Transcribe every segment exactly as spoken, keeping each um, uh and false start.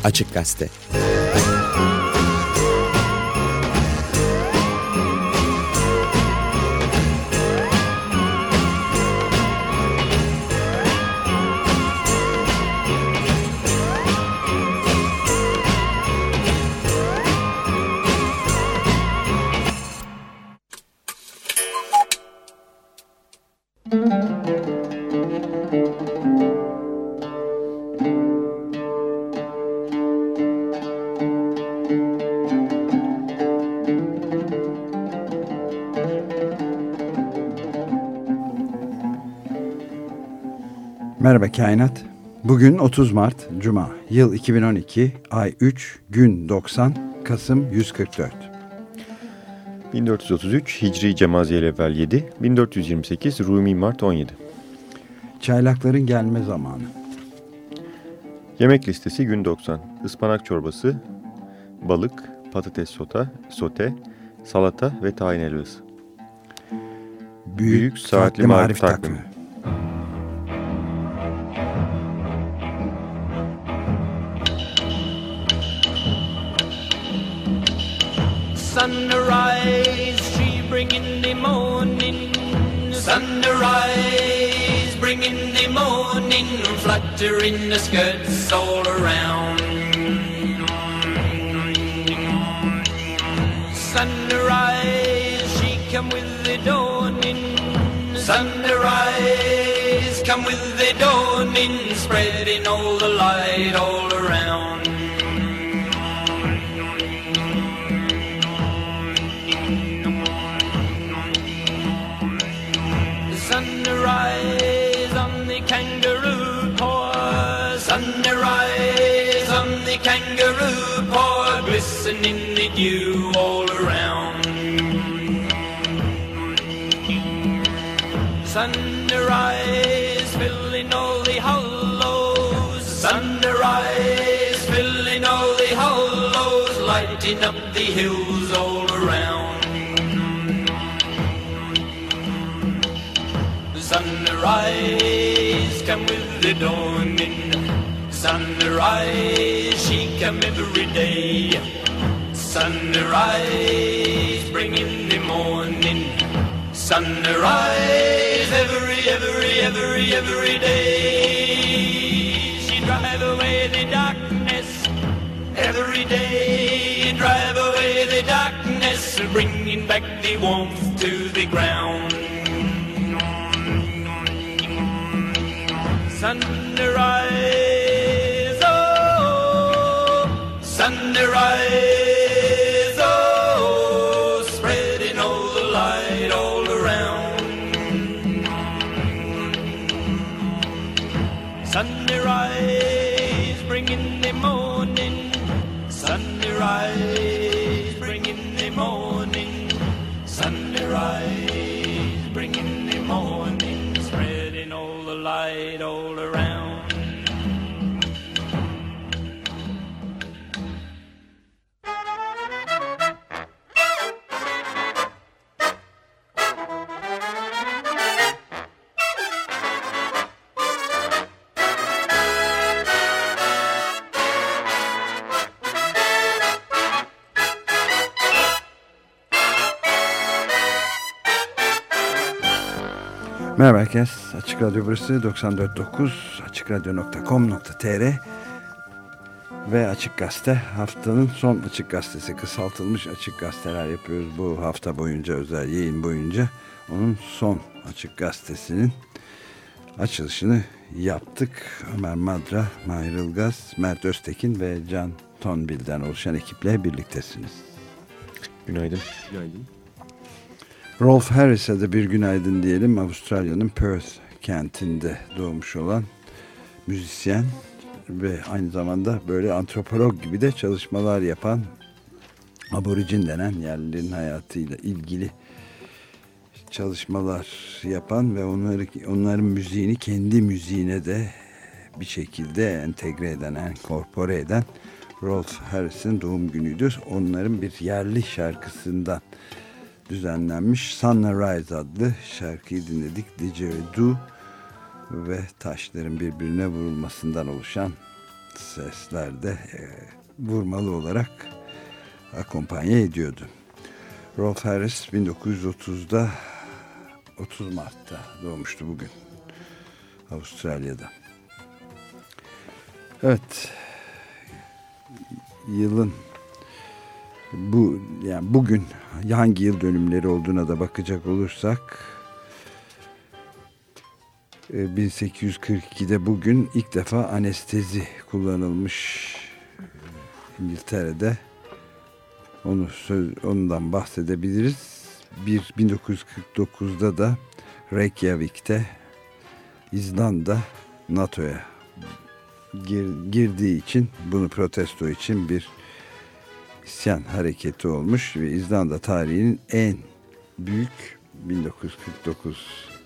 Açık Gazete. Merhaba Kainat. Bugün otuz Mart, Cuma. Yıl iki bin on iki, ay üç, gün doksan, Kasım yüz kırk dört. bin dört yüz otuz üç Hicri Cemaziyel-Evvel yedi, bin dört yüz yirmi sekiz Rumi Mart on yedi. Çaylakların gelme zamanı. Yemek listesi gün doksan. Ispanak çorbası, balık, patates sota, sote, salata ve tahin helvası. Büyük, Büyük Saatli, saatli Marif Takvimi. takvimi. Sunrise, she bringing the morning. Sunrise, bringing the morning. Fluttering the skirts all around. Sunrise, she come with the dawning. Sunrise, come with the dawning. Spreading all the light all around. Sunrise on the kangaroo paw, sunrise on the kangaroo paw, glistening the dew all around. Sunrise filling all the hollows, sunrise filling all the hollows, lighting up the hills all around. Sunrise, come with the dawning. Sunrise, she come every day. Sunrise, bringing the morning. Sunrise, every, every, every, every day. She drive away the darkness. Every day, drive away the darkness, bringing back the warmth to the ground. Sunrise, oh, sunrise, oh, spreading all the light all around. Sunrise, bringing the morning. Sunrise, bringing the morning. Sunrise, bringing the morning, spreading all the light all around. Merhaba herkes. Açık Radyo burası doksan dört nokta dokuz, açık radyo nokta com nokta tr ve Açık Gazete. Haftanın son Açık Gazetesi, kısaltılmış Açık Gazeteler yapıyoruz bu hafta boyunca, özel yayın boyunca. Onun son Açık Gazetesi'nin açılışını yaptık. Ömer Madra, Mahir Ilgaz, Mert Öztekin ve Can Tonbil'den oluşan ekiple birliktesiniz. Günaydın. Günaydın. Rolf Harris'e de bir günaydın diyelim. Avustralya'nın Perth kentinde doğmuş olan müzisyen ve aynı zamanda böyle antropolog gibi de çalışmalar yapan, aborigin denen yerlilerin hayatıyla ilgili çalışmalar yapan ve onları, onların müziğini kendi müziğine de bir şekilde entegre eden, enkorpore eden Rolf Harris'in doğum günüydü. Onların bir yerli şarkısından düzenlenmiş Sunrise adlı şarkıyı dinledik. Didgeridoo ve taşların birbirine vurulmasından oluşan sesler de e, vurmalı olarak akompanya ediyordu. Rolf Harris bin dokuz yüz otuzda otuz Mart'ta doğmuştu bugün Avustralya'da. Evet, yılın bu yani bugün hangi yıl dönümleri olduğuna da bakacak olursak bin sekiz yüz kırk ikide bugün ilk defa anestezi kullanılmış İngiltere'de. Onu söz, ondan bahsedebiliriz. Bir bin dokuz yüz kırk dokuzda da Reykjavik'te İzlanda NATO'ya gir, girdiği için, bunu protesto için bir isyan hareketi olmuş ve İzlanda tarihinin en büyük bin dokuz yüz kırk dokuz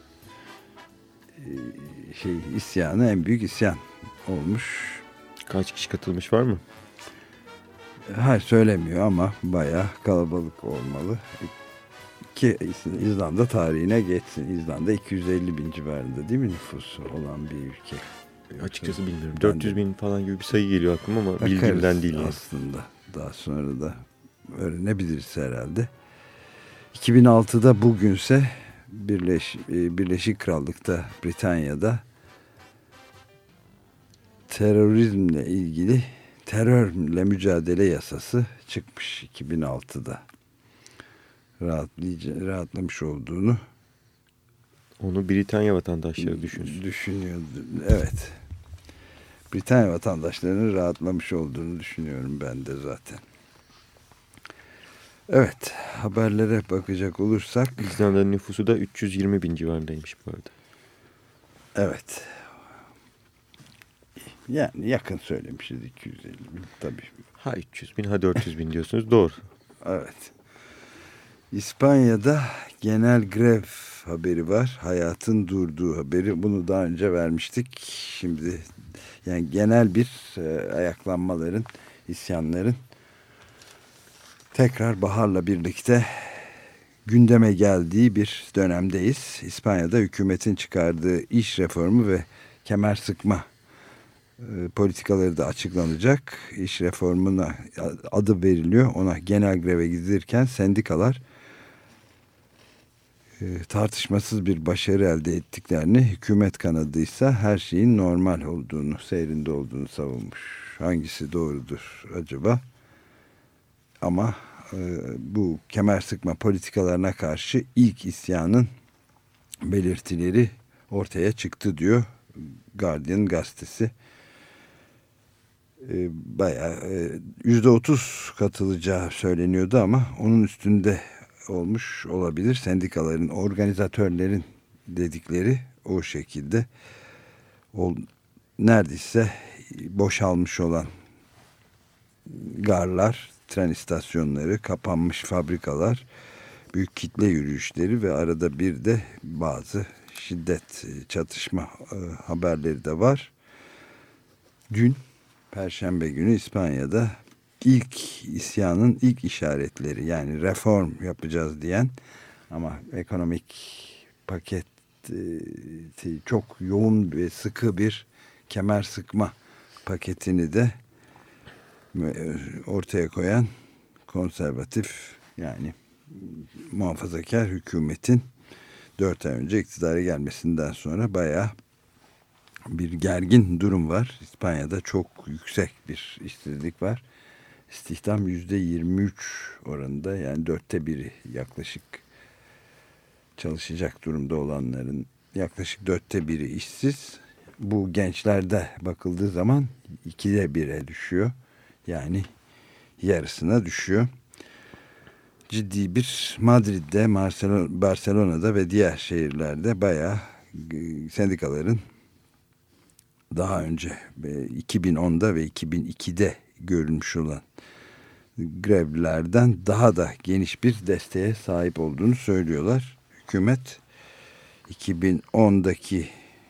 şey isyanı, en büyük isyan olmuş. Kaç kişi katılmış var mı? Hayır, söylemiyor ama bayağı kalabalık olmalı ki İzlanda tarihine geçsin. İzlanda iki yüz elli bin civarında değil mi nüfusu olan bir ülke? Açıkçası bilmiyorum. dört yüz bin falan gibi bir sayı geliyor aklıma ama bakarız, bildiğimden değil yani. Aslında daha sonra da öğrenebiliriz herhalde. iki bin altıda bugünse Birleş, Birleşik Krallık'ta, Britanya'da terörizmle ilgili terörle mücadele yasası çıkmış iki bin altıda. Rahatlayıcı, rahatlamış olduğunu onu Britanya vatandaşları düşünsün. Düşünüyordu. Evet. Britanya vatandaşlarının rahatlamış olduğunu düşünüyorum ben de zaten. Evet, haberlere bakacak olursak İzlanda'nın nüfusu da üç yüz yirmi bin civarındaymış bu arada. Evet. Yani yakın söylemişiz, iki yüz elli bin tabii. Ha üç yüz bin, ha dört yüz bin diyorsunuz, doğru. Evet. İspanya'da genel grev haberi var. Hayatın durduğu haberi. Bunu daha önce vermiştik. Şimdi yani genel bir e, ayaklanmaların, isyanların tekrar baharla birlikte gündeme geldiği bir dönemdeyiz. İspanya'da hükümetin çıkardığı iş reformu ve kemer sıkma e, politikaları da açıklanacak. İş reformuna adı veriliyor. Ona genel greve gidilirken sendikalar e, tartışmasız bir başarı elde ettiklerini, hükümet kanadıysa her şeyin normal olduğunu, seyrinde olduğunu savunmuş. Hangisi doğrudur acaba? Ama e, bu kemer sıkma politikalarına karşı ilk isyanın belirtileri ortaya çıktı diyor Guardian gazetesi. E, bayağı e, yüzde otuz katılacağı söyleniyordu ama onun üstünde olmuş olabilir. Sendikaların, organizatörlerin dedikleri o şekilde. O, neredeyse boşalmış olan garlar, tren istasyonları, kapanmış fabrikalar, büyük kitle yürüyüşleri ve arada bir de bazı şiddet, çatışma e, haberleri de var. Dün Perşembe günü İspanya'da ilk isyanın ilk işaretleri, yani reform yapacağız diyen ama ekonomik paket e, çok yoğun ve sıkı bir kemer sıkma paketini de ortaya koyan konservatif, yani muhafazakar hükümetin dört ay önce iktidara gelmesinden sonra bayağı bir gergin durum var. İspanya'da çok yüksek bir işsizlik var. İstihdam yüzde yirmi üç oranında, yani dörtte biri yaklaşık çalışacak durumda olanların yaklaşık dörtte biri işsiz. Bu gençlerde bakıldığı zaman ikide bire düşüyor. Yani yarısına düşüyor. Ciddi bir Madrid'de, Barcelona'da ve diğer şehirlerde bayağı sendikaların daha önce iki bin onda ve iki bin ikide görülmüş olan grevlerden daha da geniş bir desteğe sahip olduğunu söylüyorlar. Hükümet iki bin ondaki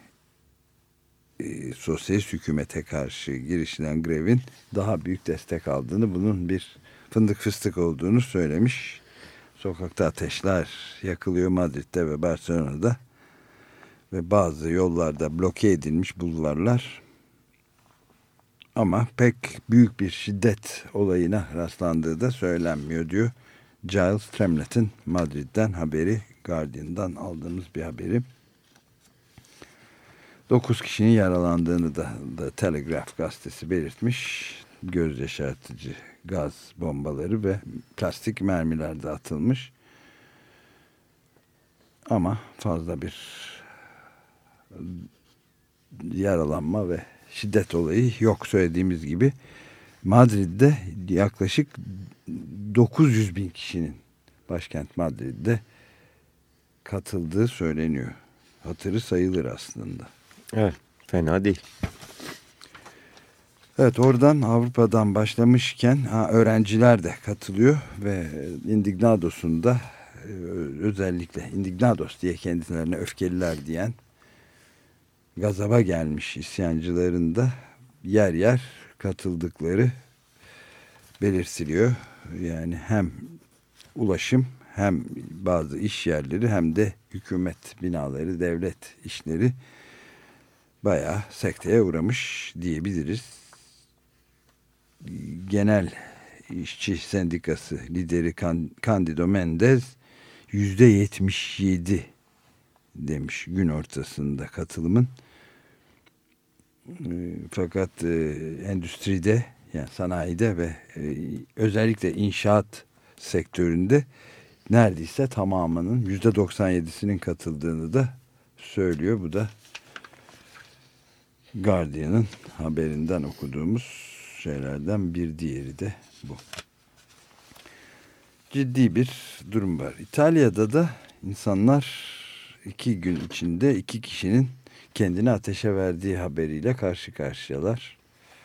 e, sosyalist hükümete karşı girişilen grevin daha büyük destek aldığını, bunun bir fındık fıstık olduğunu söylemiş. Sokakta ateşler yakılıyor Madrid'de ve Barcelona'da ve bazı yollarda bloke edilmiş bulvarlar. Ama pek büyük bir şiddet olayına rastlandığı da söylenmiyor diyor. Giles Tremlett'in Madrid'den haberi, Guardian'dan aldığımız bir haberi. dokuz kişinin yaralandığını da, da Telegraph gazetesi belirtmiş. Göz yaşartıcı gaz bombaları ve plastik mermiler de atılmış. Ama fazla bir yaralanma ve şiddet olayı yok söylediğimiz gibi. Madrid'de yaklaşık dokuz yüz bin kişinin, başkent Madrid'de katıldığı söyleniyor. Hatırı sayılır aslında. Evet, fena değil. Evet, oradan Avrupa'dan başlamışken ha, öğrenciler de katılıyor ve Indignados'un da özellikle Indignados diye kendilerine öfkeliler diyen gazaba gelmiş isyancıların da yer yer katıldıkları belirtiliyor. Yani hem ulaşım, hem bazı iş yerleri, hem de hükümet binaları, devlet işleri bayağı sekteye uğramış diyebiliriz. Genel İşçi Sendikası lideri Candido Mendez yüzde yetmiş yedi demiş gün ortasında katılımın. Fakat endüstride, yani sanayide ve özellikle inşaat sektöründe neredeyse tamamının, yüzde doksan yedisinin katıldığını da söylüyor. Bu da Guardian'ın haberinden okuduğumuz şeylerden bir diğeri de bu. Ciddi bir durum var. İtalya'da da insanlar iki gün içinde iki kişinin kendini ateşe verdiği haberiyle karşı karşıyalar.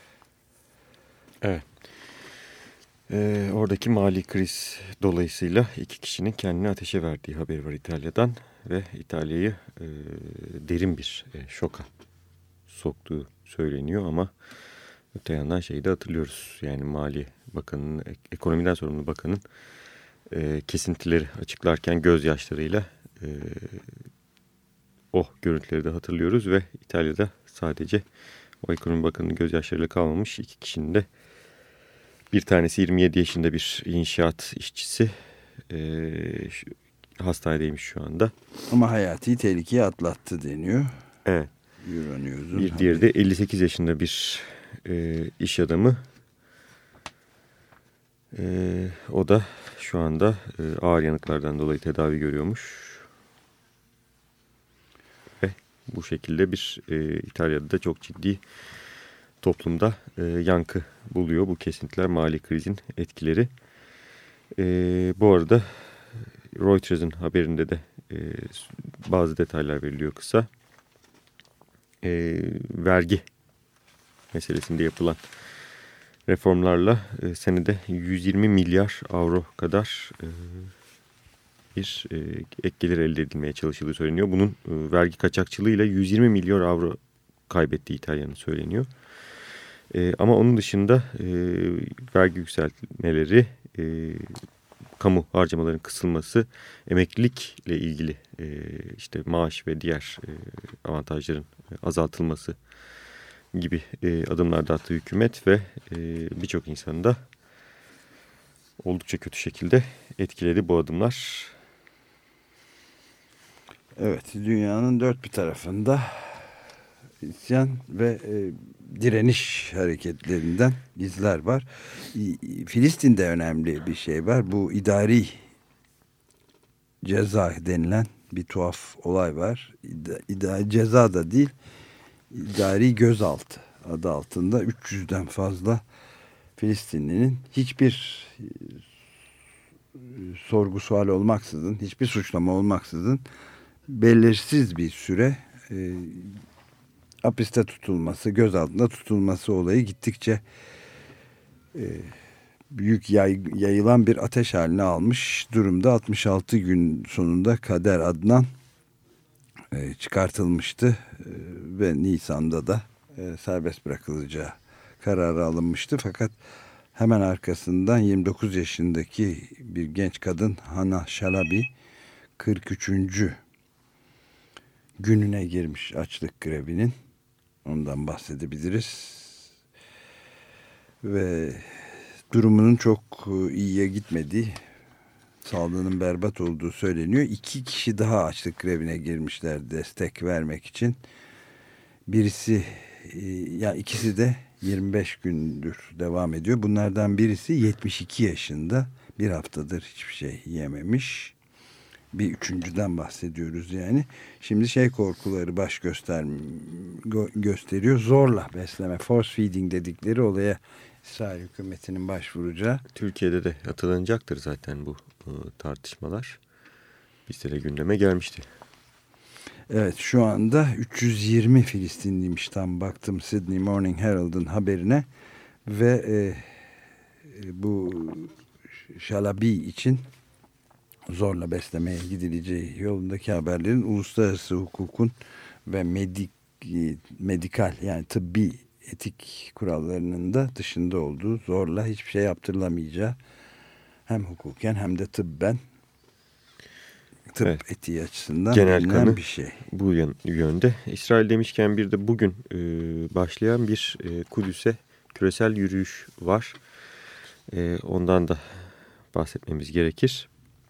Evet. Ee, oradaki mali kriz dolayısıyla iki kişinin kendini ateşe verdiği haberi var İtalya'dan ve İtalya'yı e, derin bir e, şoka soktuğu söyleniyor ama öte yandan şeyi de hatırlıyoruz. Yani Mali Bakanı'nın, ekonomiden sorumlu bakanın e, kesintileri açıklarken gözyaşlarıyla e, o görüntüleri de hatırlıyoruz ve İtalya'da sadece o ekonomi bakanının gözyaşlarıyla kalmamış, iki kişinin de, bir tanesi yirmi yedi yaşında bir inşaat işçisi, e, şu, hastanedeymiş şu anda. Ama hayati tehlikeyi atlattı deniyor. Evet. Euronews'un bir diğeri de elli sekiz yaşında bir e, iş adamı. E, o da şu anda e, ağır yanıklardan dolayı tedavi görüyormuş. Ve bu şekilde bir e, İtalya'da da çok ciddi toplumda e, yankı buluyor bu kesintiler, mali krizin etkileri. E, bu arada Reuters'ın haberinde de e, bazı detaylar veriliyor kısa. E, vergi meselesinde yapılan reformlarla e, senede yüz yirmi milyar avro kadar e, bir e, ek gelir elde edilmeye çalışıldığı söyleniyor. Bunun e, vergi kaçakçılığıyla yüz yirmi milyar avro kaybettiği İtalya'nın söyleniyor. E, ama onun dışında e, vergi yükseltmeleri, e, kamu harcamalarının kısılması, emeklilikle ilgili e, işte maaş ve diğer e, avantajların azaltılması gibi e, adımlar da attı hükümet ve e, birçok insanı da oldukça kötü şekilde etkiledi bu adımlar. Evet, dünyanın dört bir tarafında isyan ve e, direniş hareketlerinden izler var. Filistin'de önemli bir şey var. Bu idari ceza denilen bir tuhaf olay var. İdari ceza da değil, idari gözaltı adı altında üç yüzden fazla Filistinlinin hiçbir sorgu sual olmaksızın, hiçbir suçlama olmaksızın belirsiz bir süre e, hapiste tutulması, gözaltında tutulması olayı gittikçe e, büyük yay, yayılan bir ateş haline almış durumda. altmış altı gün sonunda Kader Adnan e, çıkartılmıştı e, ve Nisan'da da e, serbest bırakılacağı kararı alınmıştı. Fakat hemen arkasından yirmi dokuz yaşındaki bir genç kadın Hana Shalabi kırk üçüncü gününe girmiş açlık grevinin. Ondan bahsedebiliriz. ve durumunun çok iyiye gitmediği, sağlığının berbat olduğu söyleniyor. İki kişi daha açlık grevine girmişler destek vermek için. Birisi, ya ikisi de yirmi beş gündür devam ediyor. Bunlardan birisi yetmiş iki yaşında, bir haftadır hiçbir şey yememiş. Bir üçüncüden bahsediyoruz yani. Şimdi şey korkuları baş göster gösteriyor. Zorla besleme, force feeding dedikleri olaya İsrail hükümetinin başvuracağı. Türkiye'de de hatırlanacaktır zaten bu e, tartışmalar. Bizde de gündeme gelmişti. Evet, şu anda üç yüz yirmi Filistinliymiş, tam baktım Sydney Morning Herald'ın haberine ve e, bu Şalabi için zorla beslemeye gidileceği yolundaki haberlerin uluslararası hukukun ve medik, medikal yani tıbbi etik kurallarının da dışında olduğu, zorla hiçbir şey yaptırılamayacağı, hem hukuken hem de tıbben, tıp evet, etiği açısından genel kanı bir şey. Bu yönde. İsrail demişken bir de bugün e, başlayan bir e, Kudüs'e küresel yürüyüş var. E, ondan da bahsetmemiz gerekir.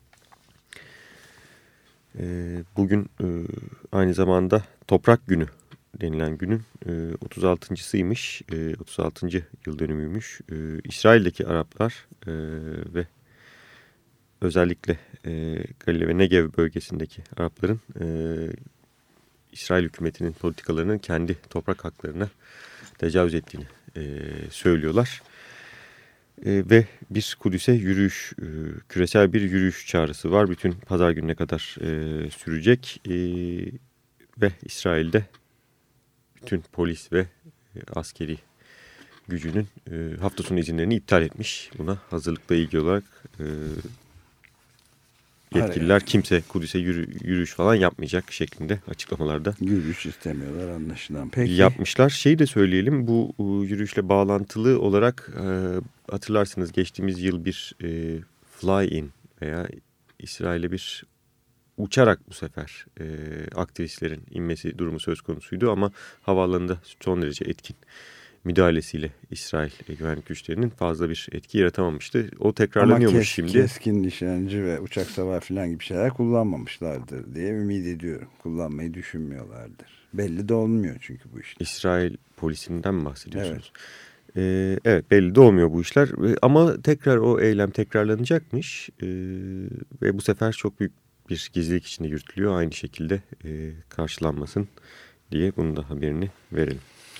E, bugün e, aynı zamanda Toprak Günü denilen günün e, otuz altıncısıymış. E, otuz altıncı yıl dönümüymüş. E, İsrail'deki Araplar e, ve özellikle e, Galile ve Negev bölgesindeki Arapların e, İsrail hükümetinin politikalarının kendi toprak haklarına tecavüz ettiğini e, söylüyorlar. E, ve bir Kudüs'e yürüyüş, e, küresel bir yürüyüş çağrısı var. Bütün pazar gününe kadar e, sürecek e, ve İsrail'de bütün polis ve e, askeri gücünün e, hafta sonu izinlerini iptal etmiş. Buna hazırlıkla ilgili olarak e, yetkililer kimse Kudüs'e yürü, yürüyüş falan yapmayacak şeklinde açıklamalarda. Yürüyüş istemiyorlar anlaşılan. Peki. Yapmışlar. Şeyi de söyleyelim, bu yürüyüşle bağlantılı olarak e, hatırlarsınız geçtiğimiz yıl bir e, fly-in veya İsrail'e bir uçarak bu sefer e, aktivistlerin inmesi durumu söz konusuydu ama havaalanında son derece etkin müdahalesiyle İsrail güvenlik güçlerinin fazla bir etki yaratamamıştı. O tekrarlanıyormuş kes, şimdi. Keskin nişancı ve uçak savar falan gibi şeyler kullanmamışlardır diye ümit ediyorum. Kullanmayı düşünmüyorlardır. Belli de olmuyor çünkü bu işte. İsrail polisinden mi bahsediyorsunuz? Evet. Ee, evet, belli de olmuyor bu işler. Ama tekrar o eylem tekrarlanacakmış. Ee, ve bu sefer çok büyük bir gizlilik içinde yürütülüyor. Aynı şekilde e, karşılanmasın diye bunun da haberini verelim.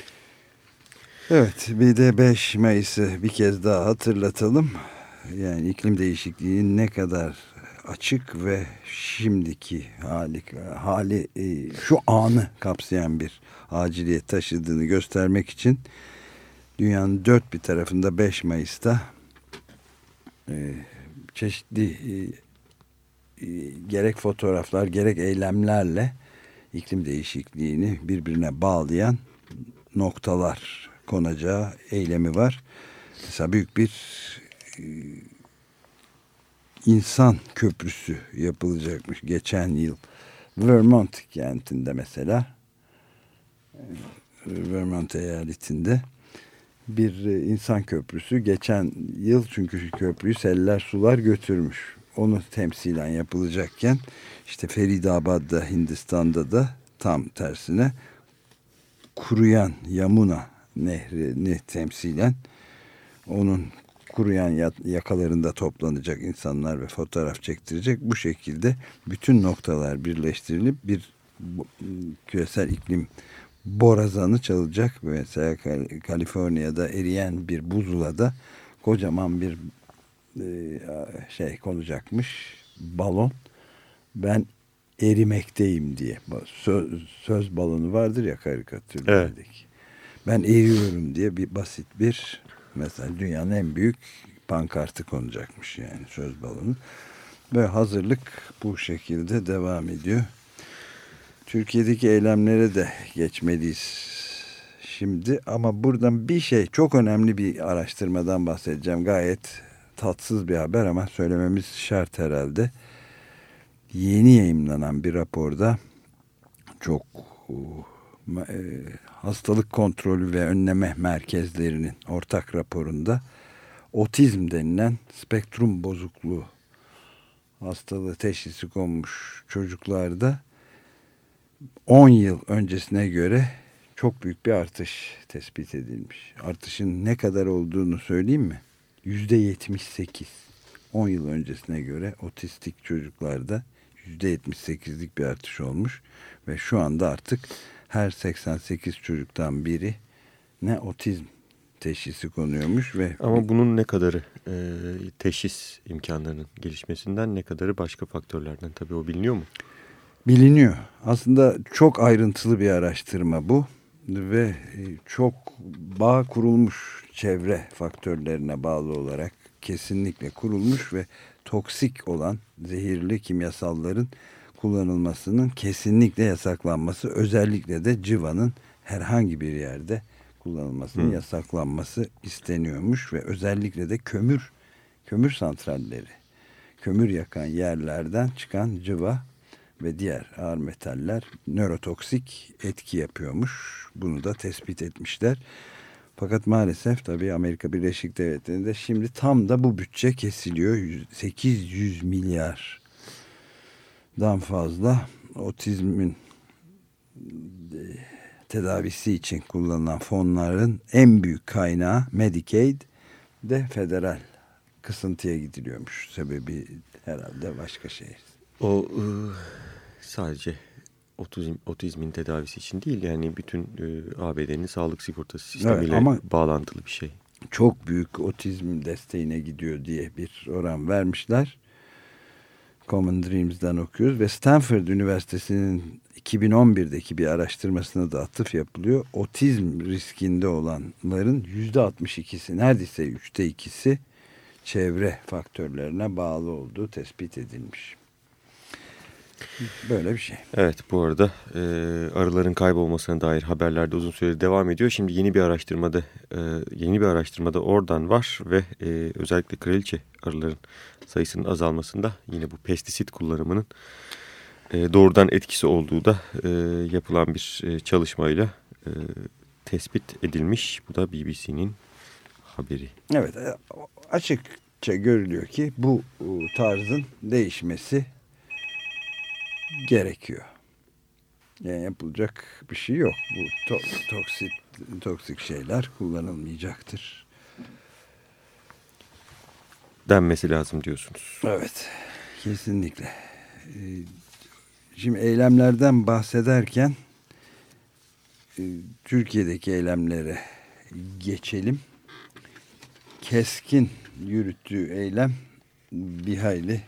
Evet, bir de beş Mayıs'ı bir kez daha hatırlatalım. Yani iklim değişikliğinin ne kadar açık ve şimdiki hali, hali şu anı kapsayan bir aciliyet taşıdığını göstermek için dünyanın dört bir tarafında beş Mayıs'ta çeşitli gerek fotoğraflar gerek eylemlerle iklim değişikliğini birbirine bağlayan noktalar konacağı eylemi var. Mesela büyük bir e, insan köprüsü yapılacakmış geçen yıl. Vermont kentinde mesela, e, Vermont eyaletinde bir e, insan köprüsü geçen yıl, çünkü köprüyü seller sular götürmüş. Onu temsilen yapılacakken işte Feridabad'da, Hindistan'da da tam tersine kuruyan Yamuna Nehri'ni temsilen onun kuruyan yakalarında toplanacak insanlar ve fotoğraf çektirecek. Bu şekilde bütün noktalar birleştirilip bir küresel iklim borazanı çalacak. Mesela Kaliforniya'da eriyen bir buzulada kocaman bir şey konacakmış, balon. Ben erimekteyim diye. Söz, söz balonu vardır ya karikatürlerdeki. Evet. Ben eriyorum diye bir basit bir, mesela dünyanın en büyük pankartı konacakmış yani söz balonu. Ve hazırlık bu şekilde devam ediyor. Türkiye'deki eylemlere de geçmeliyiz şimdi ama buradan bir şey, çok önemli bir araştırmadan bahsedeceğim. Gayet tatsız bir haber ama söylememiz şart herhalde. Yeni yayımlanan bir raporda çok e, Hastalık Kontrolü ve Önleme Merkezlerinin ortak raporunda otizm denilen spektrum bozukluğu hastalığı teşhisi konmuş çocuklarda on yıl öncesine göre çok büyük bir artış tespit edilmiş. Artışın ne kadar olduğunu söyleyeyim mi? yüzde yetmiş sekiz. on yıl öncesine göre otistik çocuklarda yüzde yetmiş sekizlik bir artış olmuş ve şu anda artık her seksen sekiz çocuktan biri ne otizm teşhisi konuyormuş ve ama bunun ne kadarı e, teşhis imkanlarının gelişmesinden, ne kadarı başka faktörlerden, tabii o biliniyor mu? Biliniyor. Aslında çok ayrıntılı bir araştırma bu ve çok bağ kurulmuş, çevre faktörlerine bağlı olarak kesinlikle kurulmuş ve toksik olan zehirli kimyasalların kullanılmasının kesinlikle yasaklanması, özellikle de civanın herhangi bir yerde kullanılmasının Hı. yasaklanması isteniyormuş ve özellikle de kömür kömür santralleri, kömür yakan yerlerden çıkan cıva ve diğer ağır metaller nörotoksik etki yapıyormuş. Bunu da tespit etmişler. Fakat maalesef tabii Amerika Birleşik Devletleri'nde şimdi tam da bu bütçe kesiliyor. sekiz yüz milyardan fazla otizmin tedavisi için kullanılan fonların en büyük kaynağı Medicaid de federal kısıntıya gidiliyormuş. Sebebi herhalde başka şey. O ıı, sadece otizm, otizmin tedavisi için değil, yani bütün e, A B D'nin sağlık sigortası sistemiyle evet, ama bağlantılı bir şey. Çok büyük otizm desteğine gidiyor diye bir oran vermişler. Common Dreams'den okuyoruz ve Stanford Üniversitesi'nin iki bin on birdeki bir araştırmasına da atıf yapılıyor. Otizm riskinde olanların yüzde altmış ikisi, neredeyse üçte ikisi çevre faktörlerine bağlı olduğu tespit edilmiş. Böyle bir şey. Evet, bu arada e, arıların kaybolmasına dair haberler de uzun süredir devam ediyor. Şimdi yeni bir araştırmada e, yeni bir araştırmada oradan var ve e, özellikle kraliçe arıların sayısının azalmasında yine bu pestisit kullanımının e, doğrudan etkisi olduğu da e, yapılan bir e, çalışmayla e, tespit edilmiş. Bu da B B C'nin haberi. Evet, açıkça görülüyor ki bu tarzın değişmesi gerekiyor. Yani yapılacak bir şey yok. Bu to toksik toksik şeyler kullanılmayacaktır denmesi lazım diyorsunuz. Evet, kesinlikle. Şimdi eylemlerden bahsederken Türkiye'deki eylemlere geçelim. Keskin yürüttüğü eylem bir hayli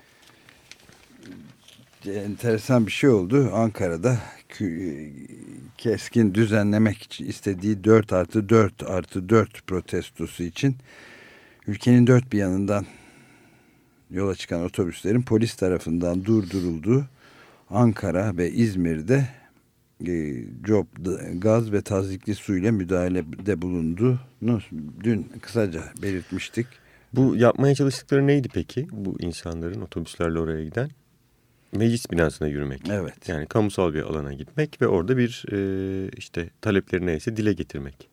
enteresan bir şey oldu. Ankara'da Keskin düzenlemek için istediği dört artı dört artı dört protestosu için ülkenin dört bir yanından yola çıkan otobüslerin polis tarafından durdurulduğu Ankara ve İzmir'de e, job, gaz ve tazyikli suyla müdahalede bulunduğunu dün kısaca belirtmiştik. Bu yapmaya çalıştıkları neydi peki? Bu insanların otobüslerle oraya giden? Meclis binasına yürümek. Evet. Yani kamusal bir alana gitmek ve orada bir e, işte talepleri neyse dile getirmek.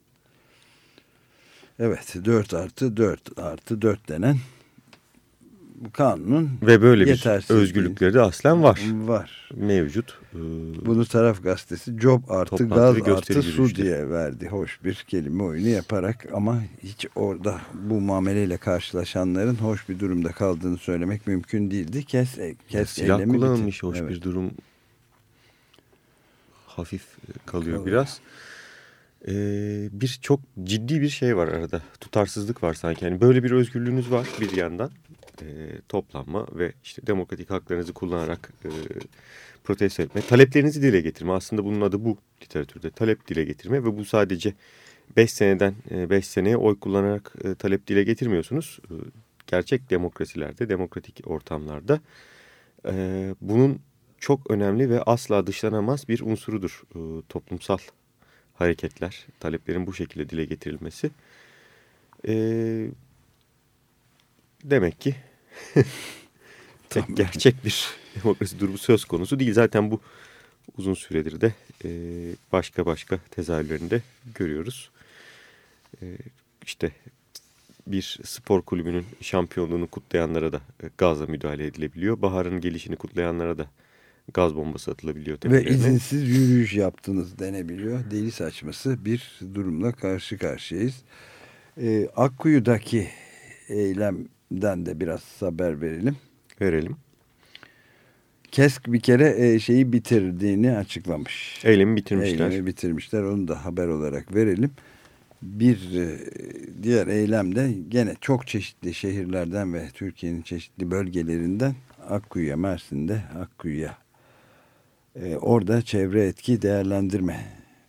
Evet, dört artı dört artı dört denen bu kanunun ve böyle bir özgürlükleri de aslen var. Var. Mevcut. Bunu Taraf Gazetesi job artı gaz artı su işte diye verdi. Hoş bir kelime oyunu yaparak ama hiç orada bu muameleyle karşılaşanların hoş bir durumda kaldığını söylemek mümkün değildi. Kes, kes silah kullanılmış bitir. Hoş evet. bir durum hafif kalıyor, kalıyor. biraz. Ee, bir çok ciddi bir şey var arada. Tutarsızlık var sanki. Yani böyle bir özgürlüğünüz var bir yandan. E, toplanma ve işte demokratik haklarınızı kullanarak e, protesto etme, taleplerinizi dile getirme. Aslında bunun adı bu literatürde, talep dile getirme ve bu sadece beş seneden beş seneye oy kullanarak e, talep dile getirmiyorsunuz. E, gerçek demokrasilerde, demokratik ortamlarda e, bunun çok önemli ve asla dışlanamaz bir unsurudur e, toplumsal hareketler, taleplerin bu şekilde dile getirilmesi. E, demek ki tek gerçek bir demokrasi durumu söz konusu değil. Zaten bu uzun süredir de e, başka başka tezahürlerinde görüyoruz. E, işte bir spor kulübünün şampiyonluğunu kutlayanlara da gazla müdahale edilebiliyor. Baharın gelişini kutlayanlara da gaz bombası atılabiliyor. Ve izinsiz yürüyüş yaptınız denebiliyor. Deli saçması bir durumla karşı karşıyayız. Ee, Akkuyu'daki eylemden de biraz haber verelim. Verelim. KESK bir kere e, şeyi bitirdiğini açıklamış. Eylemi bitirmişler. Eylemi bitirmişler. Onu da haber olarak verelim. Bir e, diğer eylemde gene çok çeşitli şehirlerden ve Türkiye'nin çeşitli bölgelerinden Akkuyu'ya, Mersin'de Akkuyu'ya e, orada çevre etki değerlendirme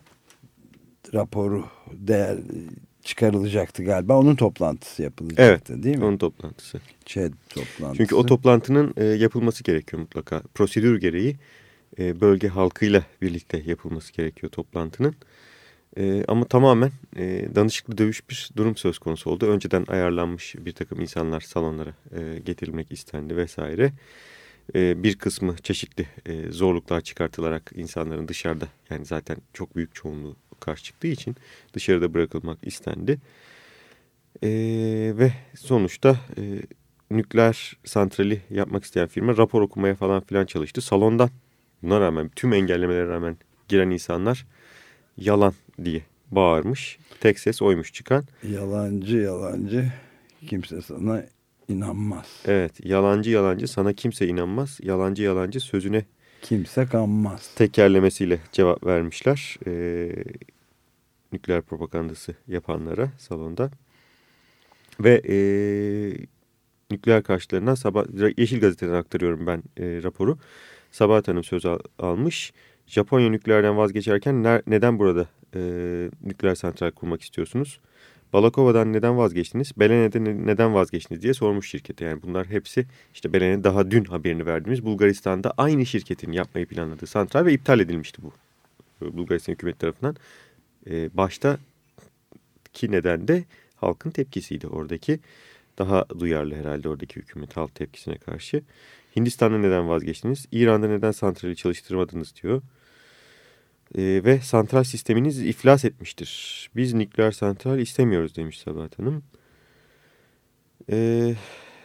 raporu değer çıkarılacaktı galiba. Onun toplantısı yapılacaktı, evet, değil mi? Onun toplantısı. ÇED toplantısı. Çünkü o toplantının e, yapılması gerekiyor mutlaka. Prosedür gereği e, bölge halkıyla birlikte yapılması gerekiyor toplantının. E, ama tamamen e, danışıklı dövüş bir durum söz konusu oldu. Önceden ayarlanmış bir takım insanlar salonlara e, getirilmek istendi vesaire. E, bir kısmı çeşitli e, zorluklar çıkartılarak insanların dışarıda, yani zaten çok büyük çoğunluğu karşı çıktığı için dışarıda bırakılmak istendi. E, ve sonuçta e, nükleer santrali yapmak isteyen firma rapor okumaya falan filan çalıştı. Salondan, buna rağmen, tüm engellemelere rağmen giren insanlar yalan diye bağırmış. Tek ses oymuş çıkan. Yalancı yalancı kimse sana inanmaz. Evet, yalancı yalancı sana kimse inanmaz. Yalancı yalancı sözüne kimse kanmaz. Tekerlemesiyle cevap vermişler. Ee, nükleer propagandası yapanlara salonda. Ve e, nükleer karşılarından Sabah, Yeşil Gazete'den aktarıyorum ben e, raporu. Sabahat Hanım söz al, almış. Japonya nükleerden vazgeçerken ne, neden burada e, nükleer santral kurmak istiyorsunuz? Balakova'dan neden vazgeçtiniz? Belene'de neden vazgeçtiniz diye sormuş şirkete. Yani bunlar hepsi işte Belene daha dün haberini verdiğimiz Bulgaristan'da aynı şirketin yapmayı planladığı santral ve iptal edilmişti bu. Bulgaristan hükümeti tarafından. Ee, baştaki neden de halkın tepkisiydi oradaki. Daha duyarlı herhalde oradaki hükümet halk tepkisine karşı. Hindistan'da neden vazgeçtiniz? İran'da neden santrali çalıştırmadınız diyor. Ee, ve santral sisteminiz iflas etmiştir. Biz nükleer santral istemiyoruz demiş Sabahat Hanım. Ee,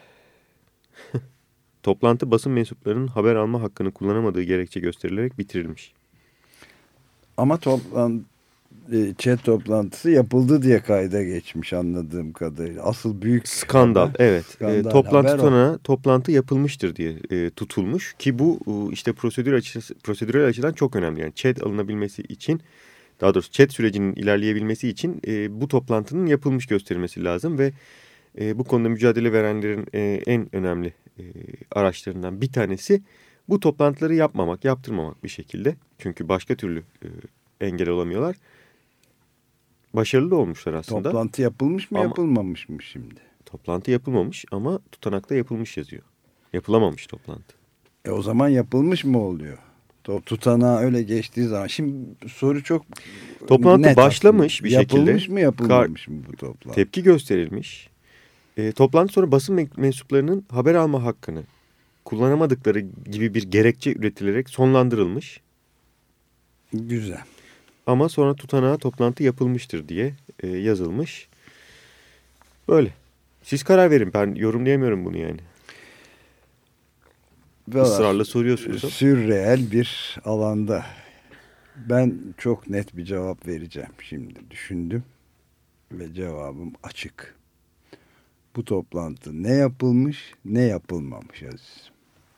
toplantı basın mensuplarının haber alma hakkını kullanamadığı gerekçe gösterilerek bitirilmiş. Ama toplantı, ÇED toplantısı yapıldı diye kayda geçmiş anladığım kadarıyla. Asıl büyük skandal. Haber, evet. Skandal, e, toplantı sonuna toplantı yapılmıştır diye e, tutulmuş ki bu e, işte prosedür açısı, prosedürel açıdan çok önemli. Yani ÇED alınabilmesi için, daha doğrusu ÇED sürecinin ilerleyebilmesi için e, bu toplantının yapılmış gösterilmesi lazım ve e, bu konuda mücadele verenlerin e, en önemli e, araçlarından bir tanesi bu toplantıları yapmamak, yaptırmamak bir şekilde. Çünkü başka türlü e, engel olamıyorlar. Başarılı olmuşlar aslında. Toplantı yapılmış mı, ama yapılmamış mı şimdi? Toplantı yapılmamış ama tutanakta yapılmış yazıyor. Yapılamamış toplantı. E o zaman yapılmış mı oluyor? Tutanağı öyle geçtiği zaman. Şimdi soru çok toplantı net başlamış aslında. Bir yapılmış şekilde. Yapılmış mı, yapılmamış mı bu toplantı? Tepki gösterilmiş. E, toplantı sonra basın mensuplarının haber alma hakkını kullanamadıkları gibi bir gerekçe üretilerek sonlandırılmış. Güzel. Ama sonra tutanağa toplantı yapılmıştır diye e, yazılmış. Böyle. Siz karar verin. Ben yorumlayamıyorum bunu yani. Vallahi, ısrarla soruyorsunuz. Sürreel bir alanda. Ben çok net bir cevap vereceğim şimdi. Düşündüm ve cevabım açık. Bu toplantı ne yapılmış ne yapılmamış Aziz.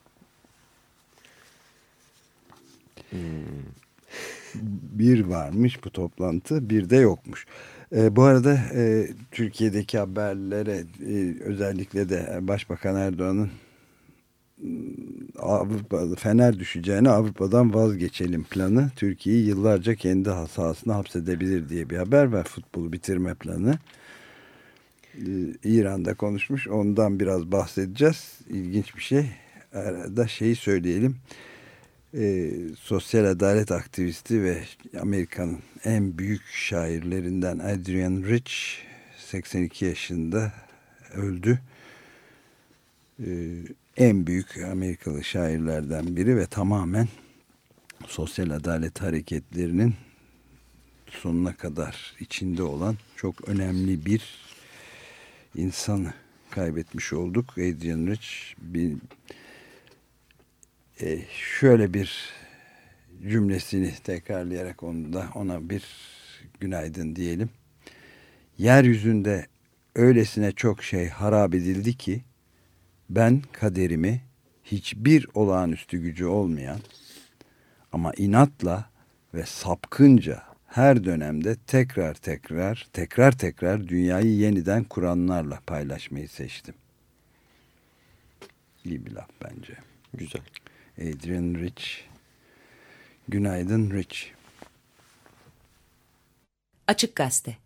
Hmm. Bir varmış bu toplantı, bir de yokmuş. E, bu arada e, Türkiye'deki haberlere e, özellikle de Başbakan Erdoğan'ın Avrupa fener düşeceğine Avrupa'dan vazgeçelim planı Türkiye'yi yıllarca kendi sahasına hapsedebilir diye bir haber var. Futbolu bitirme planı. Ee, İran'da konuşmuş. Ondan biraz bahsedeceğiz. İlginç bir şey. Arada şeyi söyleyelim. Ee, sosyal adalet aktivisti ve Amerika'nın en büyük şairlerinden Adrienne Rich seksen iki yaşında öldü. Ee, en büyük Amerikalı şairlerden biri ve tamamen sosyal adalet hareketlerinin sonuna kadar içinde olan çok önemli bir insanı kaybetmiş olduk. Adrienne Rich bir, e, şöyle bir cümlesini tekrarlayarak onu da ona bir günaydın diyelim. Yeryüzünde öylesine çok şey harap edildi ki ben kaderimi hiçbir olağanüstü gücü olmayan ama inatla ve sapkınca her dönemde tekrar tekrar tekrar tekrar dünyayı yeniden kuranlarla paylaşmayı seçtim. İyi bir laf bence. Güzel. Adrienne Rich. Günaydın Rich. Açık Gazete.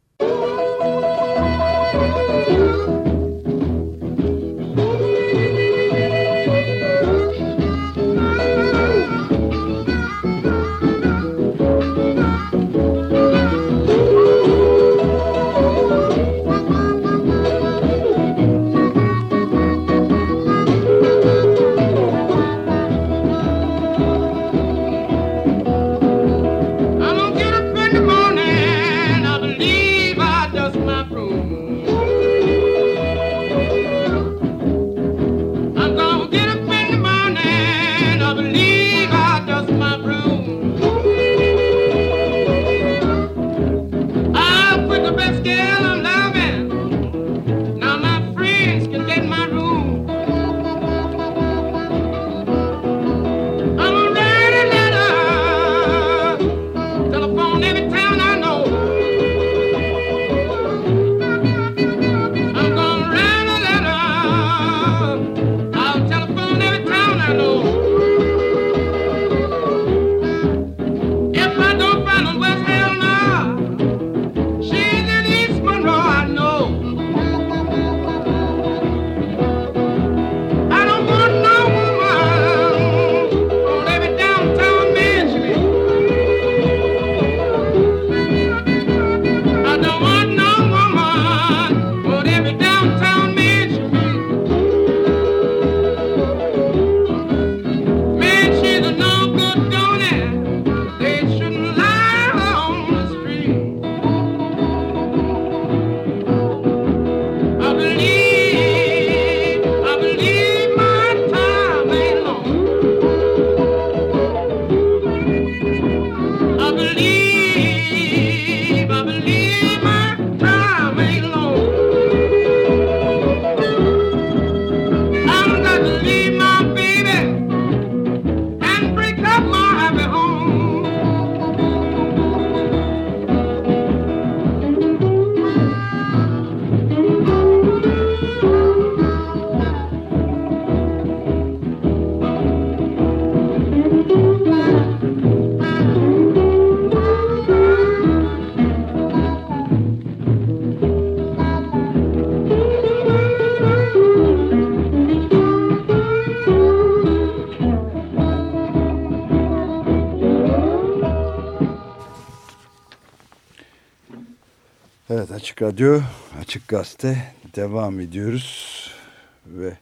Evet, Açık Radyo, Açık Gazete devam ediyoruz ve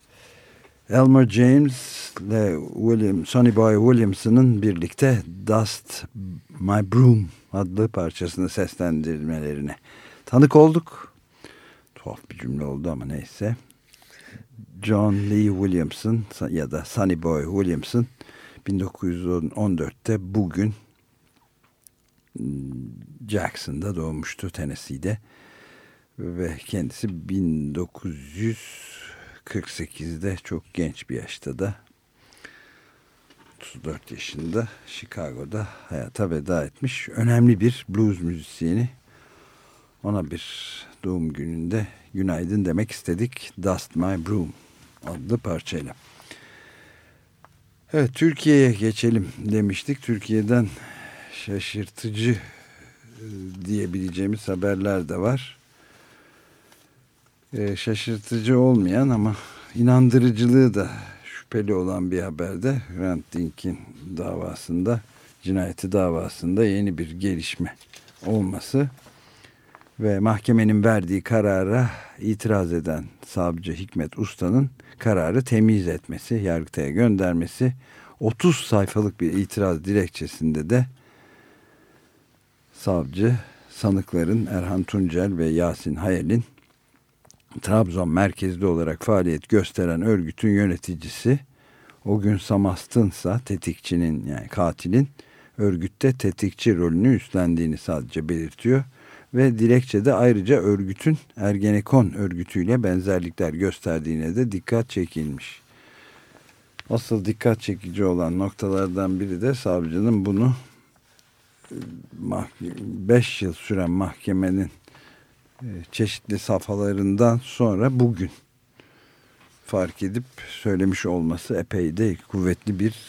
Elmer James ile William, Sonny Boy Williamson'ın birlikte Dust My Broom adlı parçasını seslendirmelerine tanık olduk. Tuhaf bir cümle oldu ama neyse. John Lee Williamson ya da Sonny Boy Williamson bin dokuz yüz on dörtte bugün Jackson'da doğmuştu, Tennessee'de, ve kendisi bin dokuz yüz kırk sekizde çok genç bir yaşta da otuz dört yaşında Chicago'da hayata veda etmiş. Önemli bir blues müzisyeni. Ona bir doğum gününde günaydın demek istedik. Dust My Broom adlı parçayla. Evet, Türkiye'ye geçelim demiştik. Türkiye'den şaşırtıcı diyebileceğimiz haberler de var. Ee, şaşırtıcı olmayan ama inandırıcılığı da şüpheli olan bir haberde Hrant Dink'in davasında, cinayeti davasında yeni bir gelişme olması ve mahkemenin verdiği karara itiraz eden savcı Hikmet Usta'nın kararı temyiz etmesi, yargıtaya göndermesi, otuz sayfalık bir itiraz dilekçesinde de savcı sanıkların Erhan Tuncel ve Yasin Hayal'in Trabzon merkezli olarak faaliyet gösteren örgütün yöneticisi, o gün Samast'ınsa tetikçinin, yani katilin örgütte tetikçi rolünü üstlendiğini sadece belirtiyor. Ve dilekçede ayrıca örgütün Ergenekon örgütüyle benzerlikler gösterdiğine de dikkat çekilmiş. Asıl dikkat çekici olan noktalardan biri de savcının bunu beş yıl süren mahkemenin çeşitli safhalarından sonra bugün fark edip söylemiş olması epey de kuvvetli bir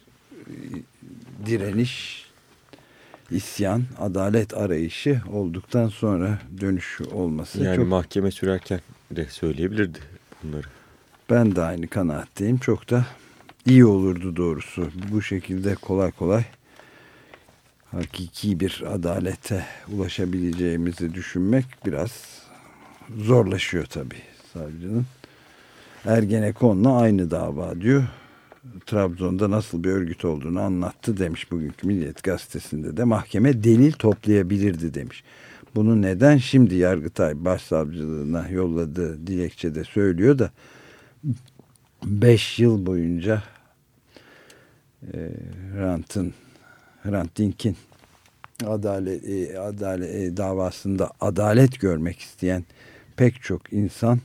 direniş, isyan, adalet arayışı olduktan sonra dönüşü olması. Yani çok... mahkeme sürerken de söyleyebilirdi bunları. Ben de aynı kanaatteyim. Çok da iyi olurdu doğrusu. Bu şekilde kolay kolay hakiki bir adalete ulaşabileceğimizi düşünmek biraz zorlaşıyor tabii savcının. Ergenekon'la aynı dava diyor. Trabzon'da nasıl bir örgüt olduğunu anlattı demiş bugünkü Milliyet Gazetesi'nde de. Mahkeme delil toplayabilirdi demiş. Bunu neden şimdi Yargıtay Başsavcılığına yolladığı dilekçede söylüyor da beş yıl boyunca e, Hrant'ın Hrant Dink'in adalet, e, adalet e, davasında adalet görmek isteyen pek çok insan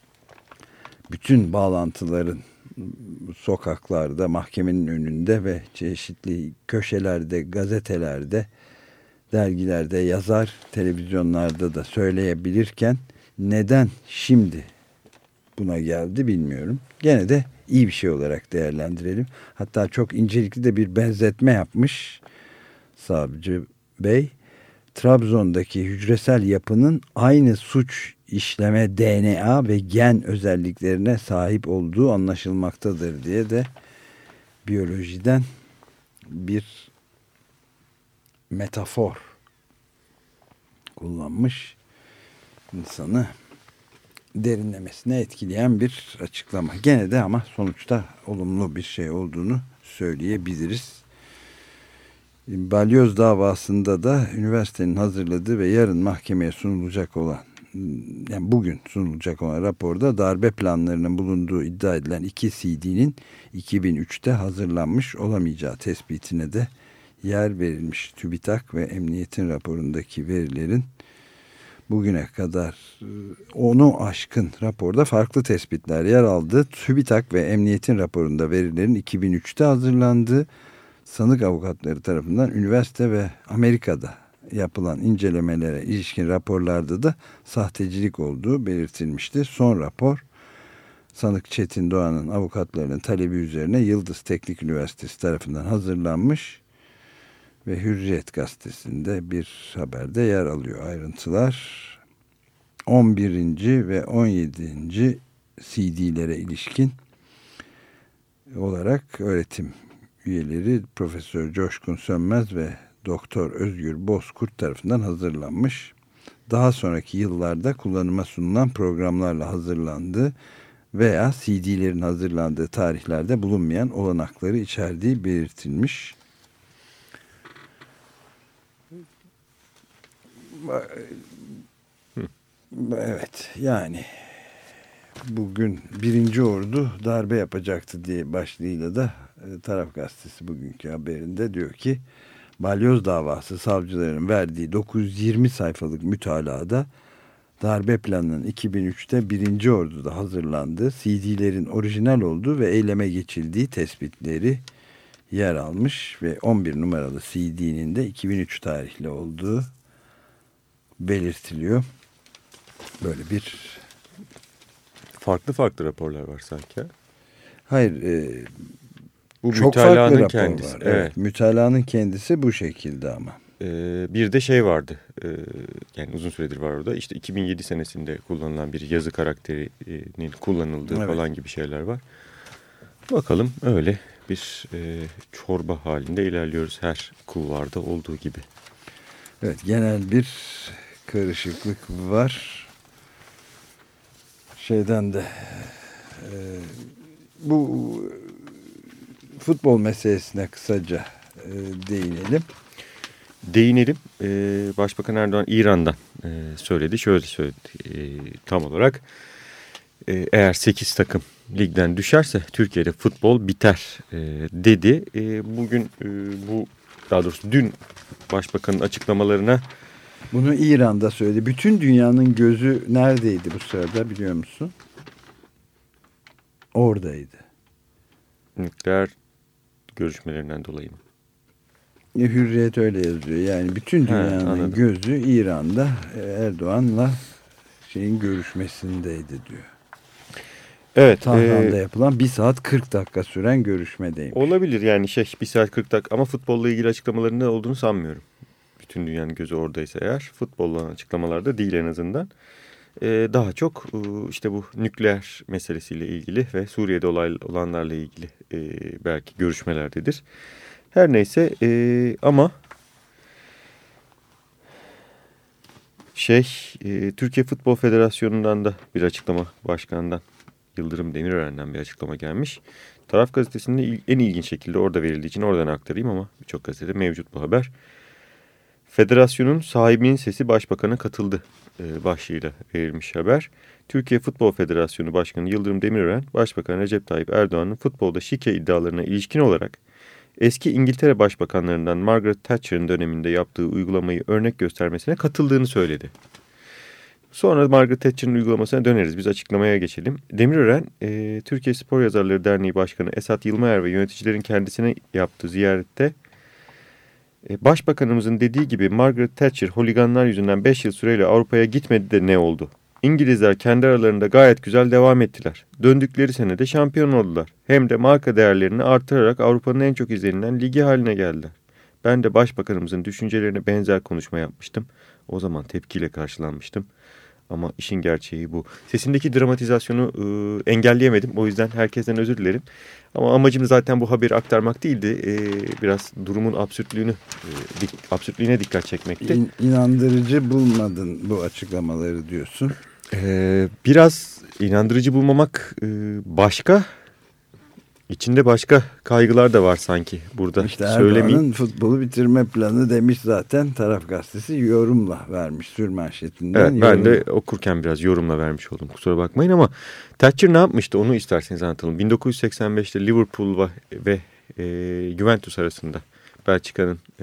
bütün bağlantıların sokaklarda, mahkemenin önünde ve çeşitli köşelerde, gazetelerde, dergilerde yazar, televizyonlarda da söyleyebilirken neden şimdi buna geldi bilmiyorum. Gene de iyi bir şey olarak değerlendirelim. Hatta çok incelikli de bir benzetme yapmış savcı bey. Trabzon'daki hücresel yapının aynı suç işleme D N A ve gen özelliklerine sahip olduğu anlaşılmaktadır diye de biyolojiden bir metafor kullanmış, insanı derinlemesine etkileyen bir açıklama. Gene de ama sonuçta olumlu bir şey olduğunu söyleyebiliriz. Balyoz davasında da üniversitenin hazırladığı ve yarın mahkemeye sunulacak olan, yani bugün sunulacak olan raporda darbe planlarının bulunduğu iddia edilen iki C D'nin iki bin üçte hazırlanmış olamayacağı tespitine de yer verilmiş. TÜBİTAK ve emniyetin raporundaki verilerin bugüne kadar onu aşkın raporda farklı tespitler yer aldı. TÜBİTAK ve emniyetin raporunda verilerin iki bin üçte hazırlandığı, sanık avukatları tarafından üniversite ve Amerika'da yapılan incelemelere ilişkin raporlarda da sahtecilik olduğu belirtilmişti. Son rapor, sanık Çetin Doğan'ın avukatlarının talebi üzerine Yıldız Teknik Üniversitesi tarafından hazırlanmış ve Hürriyet gazetesinde bir haberde yer alıyor. Ayrıntılar on birinci ve on yedinci C D'lere ilişkin olarak öğretim üyeleri Profesör Coşkun Sönmez ve Doktor Özgür Bozkurt tarafından hazırlanmış. Daha sonraki yıllarda kullanıma sunulan programlarla hazırlandığı veya C D'lerin hazırlandığı tarihlerde bulunmayan olanakları içerdiği belirtilmiş. Evet, yani bugün birinci ordu darbe yapacaktı diye başlığıyla da Taraf Gazetesi bugünkü haberinde diyor ki, Balyoz davası savcıların verdiği dokuz yüz yirmi sayfalık mütalada darbe planının iki bin üçte birinci orduda hazırlandığı, C D'lerin orijinal olduğu ve eyleme geçildiği tespitleri yer almış ve on bir numaralı C D'nin de iki bin üç tarihli olduğu belirtiliyor. Böyle bir farklı farklı raporlar var sanki. Hayır, e, bu çok farklı rapor kendisi. var. Evet. Evet, mütalanın kendisi bu şekilde ama. Ee, bir de şey vardı, ee, yani uzun süredir var orada. İşte iki bin yedi senesinde kullanılan bir yazı karakterinin kullanıldığı evet. falan gibi şeyler var. Bakalım, öyle bir e, çorba halinde ilerliyoruz her kulvarda olduğu gibi. Evet, genel bir karışıklık var. Şeyden de e, bu futbol meselesine kısaca e, değinelim. Değinelim. Ee, Başbakan Erdoğan İran'dan e, söyledi. Şöyle söyledi e, tam olarak. E, eğer sekiz takım ligden düşerse Türkiye'de futbol biter e, dedi. E, bugün e, bu daha doğrusu dün Başbakanın açıklamalarına... Bunu İran'da söyledi. Bütün dünyanın gözü neredeydi bu sırada biliyor musun? Oradaydı. Nükleer görüşmelerinden dolayı mı? Hürriyet öyle yazıyor. Yani bütün dünyanın He, gözü İran'da Erdoğan'la şeyin görüşmesindeydi diyor. Evet. Tahran'da e, yapılan bir saat kırk dakika süren görüşmedeymiş. Olabilir yani şey bir saat kırk dakika ama futbolla ilgili açıklamaların ne olduğunu sanmıyorum. Bütün dünyanın gözü oradaysa eğer futbolla açıklamalarda değil en azından. Ee, daha çok işte bu nükleer meselesiyle ilgili ve Suriye'de olay, olanlarla ilgili e, belki görüşmelerdedir. Her neyse e, ama şey e, Türkiye Futbol Federasyonu'ndan da bir açıklama başkandan Yıldırım Demirören'den bir açıklama gelmiş. Taraf gazetesinde en ilginç şekilde orada verildiği için oradan aktarayım ama birçok gazetede mevcut bu haber. Federasyonun sahibinin sesi başbakana katıldı e, başlığıyla verilmiş haber. Türkiye Futbol Federasyonu Başkanı Yıldırım Demirören, Başbakan Recep Tayyip Erdoğan'ın futbolda şike iddialarına ilişkin olarak eski İngiltere Başbakanlarından Margaret Thatcher'ın döneminde yaptığı uygulamayı örnek göstermesine katıldığını söyledi. Sonra Margaret Thatcher'ın uygulamasına döneriz. Biz açıklamaya geçelim. Demirören, e, Türkiye Spor Yazarları Derneği Başkanı Esat Yılmayer ve yöneticilerin kendisine yaptığı ziyarette e, Başbakanımızın dediği gibi Margaret Thatcher holiganlar yüzünden beş yıl süreyle Avrupa'ya gitmedi de ne oldu? İngilizler kendi aralarında gayet güzel devam ettiler. Döndükleri sene de şampiyon oldular. Hem de marka değerlerini artırarak Avrupa'nın en çok izlenilen ligi haline geldiler. Ben de başbakanımızın düşüncelerine benzer konuşma yapmıştım. O zaman tepkiyle karşılanmıştım. Ama işin gerçeği bu. Sesindeki dramatizasyonu e, engelleyemedim. O yüzden herkesten özür dilerim. Ama amacım zaten bu haberi aktarmak değildi. E, biraz durumun absürtlüğünü, e, dik, absürtlüğüne dikkat çekmekti. İn, inandırıcı bulmadın bu açıklamaları diyorsun. E, biraz inandırıcı bulmamak e, başka. İçinde başka kaygılar da var sanki burada. İşte Erdoğan'ın futbolu bitirme planı demiş zaten Taraf Gazetesi yorumla vermiş sürmanşetinden. Evet, ben de okurken biraz yorumla vermiş oldum kusura bakmayın ama Thatcher ne yapmıştı onu isterseniz anlatalım. bin dokuz yüz seksen beşte Liverpool ve, ve e, Juventus arasında Belçika'nın e,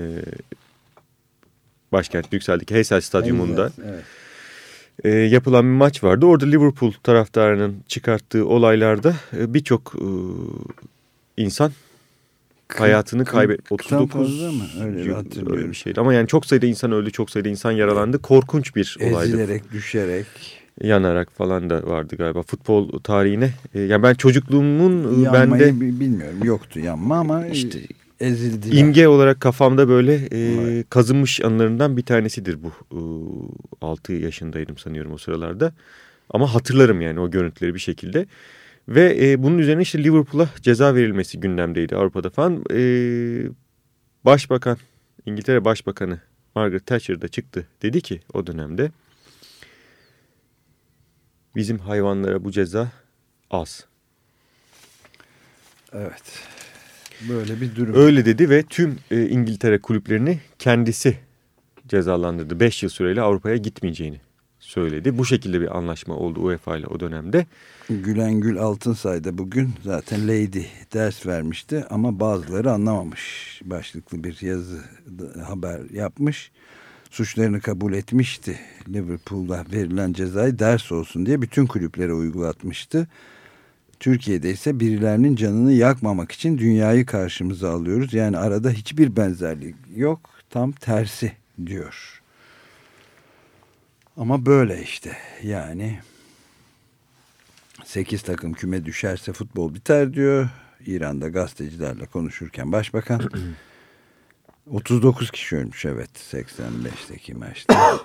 başkent Brüksel'deki Heysel Stadyumunda evet, evet. E, yapılan bir maç vardı. Orada Liverpool taraftarının çıkarttığı olaylarda e, birçok e, insan hayatını kaybetti. otuz dokuz mı? Öyle bir hatırlıyorum. Öyle bir şeydi. Ama yani çok sayıda insan öldü, çok sayıda insan yaralandı. Korkunç bir olaydı. Ezilerek, düşerek. Yanarak falan da vardı galiba. Futbol tarihine. E, yani ben çocukluğumun yanmayı bende bilmiyorum. Yoktu yanma ama işte ezildiler. İmge olarak kafamda böyle e, evet. kazınmış anılarından bir tanesidir bu. E, altı yaşındaydım sanıyorum o sıralarda. Ama hatırlarım yani o görüntüleri bir şekilde. Ve e, bunun üzerine işte Liverpool'a ceza verilmesi gündemdeydi Avrupa'da falan. E, Başbakan, İngiltere Başbakanı Margaret Thatcher da çıktı. Dedi ki o dönemde bizim hayvanlara bu ceza az. Evet. Böyle bir durum. Öyle dedi ve tüm e, İngiltere kulüplerini kendisi cezalandırdı. beş yıl süreyle Avrupa'ya gitmeyeceğini söyledi. Bu şekilde bir anlaşma oldu UEFA ile o dönemde. Gülen Gül Altınsay da bugün zaten Lady ders vermişti ama bazıları anlamamış. Başlıklı bir yazı haber yapmış. Suçlarını kabul etmişti. Liverpool'da verilen cezayı ders olsun diye bütün kulüplere uygulatmıştı. Türkiye'de ise birilerinin canını yakmamak için dünyayı karşımıza alıyoruz. Yani arada hiçbir benzerlik yok. Tam tersi diyor. Ama böyle işte yani sekiz takım küme düşerse futbol biter diyor. İran'da gazetecilerle konuşurken başbakan otuz dokuz kişi ölmüş evet seksen beşteki maçta.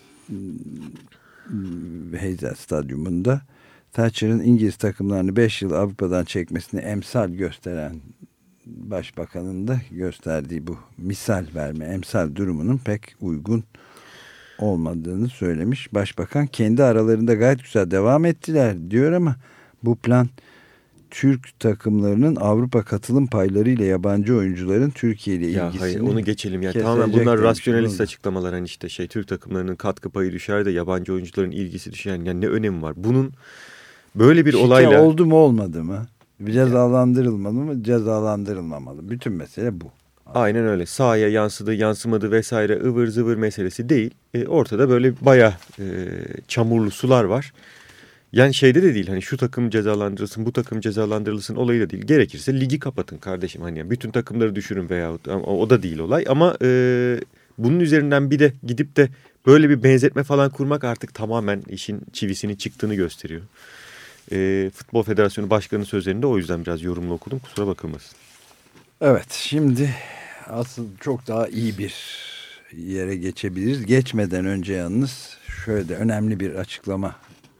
Heysel Stadyumunda Thatcher'ın İngiliz takımlarını beş yıl Avrupa'dan çekmesini emsal gösteren başbakanın da gösterdiği bu misal verme, emsal durumunun pek uygun olmadığını söylemiş. Başbakan kendi aralarında gayet güzel devam ettiler diyor ama bu plan Türk takımlarının Avrupa katılım payları ile yabancı oyuncuların Türkiye ile ya ilgisini hayır, onu geçelim ya. kesecek Tamamen bunlar demiş. rasyonelist açıklamalar, hani işte şey Türk takımlarının katkı payı düşer de yabancı oyuncuların ilgisi düşer. Yani ne önemi var? Bunun böyle bir Şike olayla oldu mu olmadı mı? Cezalandırılmalı mı? Cezalandırılmamalı. Bütün mesele bu. aynen öyle. Sahaya yansıdı, yansımadı vesaire ıvır zıvır meselesi değil. E, ortada böyle bayağı e, çamurlu sular var. Yani şeyde de değil, hani şu takım cezalandırılsın, bu takım cezalandırılsın olayı da değil. Gerekirse ligi kapatın kardeşim. Hani yani bütün takımları düşürün veyahut, ama o da değil olay. Ama e, bunun üzerinden bir de gidip de böyle bir benzetme falan kurmak artık tamamen işin çivisinin çıktığını gösteriyor. E, Futbol Federasyonu Başkanı'nın sözlerinde o yüzden biraz yorumlu okudum. Kusura bakılmasın. Evet, şimdi asıl çok daha iyi bir yere geçebiliriz. Geçmeden önce yalnız şöyle de önemli bir açıklama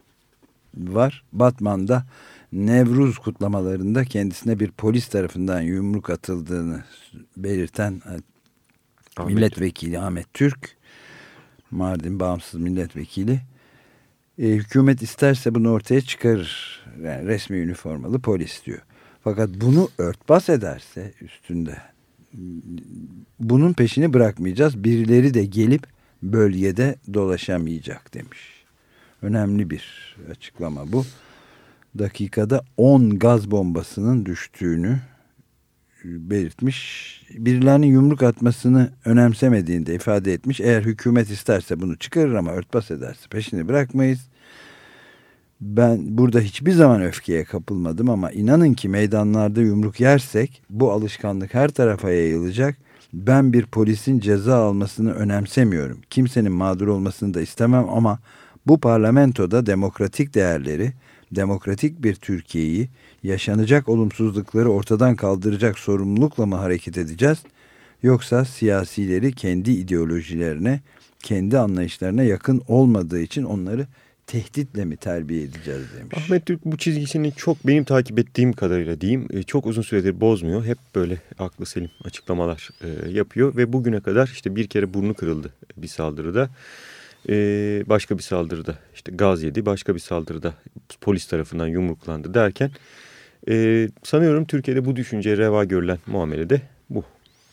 var. Batman'da Nevruz kutlamalarında kendisine bir polis tarafından yumruk atıldığını belirten Ahmet milletvekili Türk. Ahmet Türk, Mardin Bağımsız Milletvekili, e, hükümet isterse bunu ortaya çıkarır. Yani resmi üniformalı polis diyor. Fakat bunu örtbas ederse üstünde, bunun peşini bırakmayacağız. Birileri de gelip bölgede dolaşamayacak demiş. Önemli bir açıklama bu. Dakikada on gaz bombasının düştüğünü belirtmiş. Birilerinin yumruk atmasını önemsemediğini de ifade etmiş. Eğer hükümet isterse bunu çıkarır ama örtbas ederse peşini bırakmayız. Ben burada hiçbir zaman öfkeye kapılmadım ama inanın ki meydanlarda yumruk yersek bu alışkanlık her tarafa yayılacak. Ben bir polisin ceza almasını önemsemiyorum. Kimsenin mağdur olmasını da istemem ama bu parlamentoda demokratik değerleri, demokratik bir Türkiye'yi, yaşanacak olumsuzlukları ortadan kaldıracak sorumlulukla mı hareket edeceğiz? Yoksa siyasileri kendi ideolojilerine, kendi anlayışlarına yakın olmadığı için onları tehditle mi terbiye edeceğiz demiş. Ahmet Türk bu çizgisini çok, benim takip ettiğim kadarıyla diyeyim, çok uzun süredir bozmuyor. Hep böyle aklı selim açıklamalar yapıyor ve bugüne kadar işte bir kere burnu kırıldı bir saldırıda. Başka bir saldırıda işte gaz yedi, başka bir saldırıda polis tarafından yumruklandı derken sanıyorum Türkiye'de bu düşünceye reva görülen muamele de bu.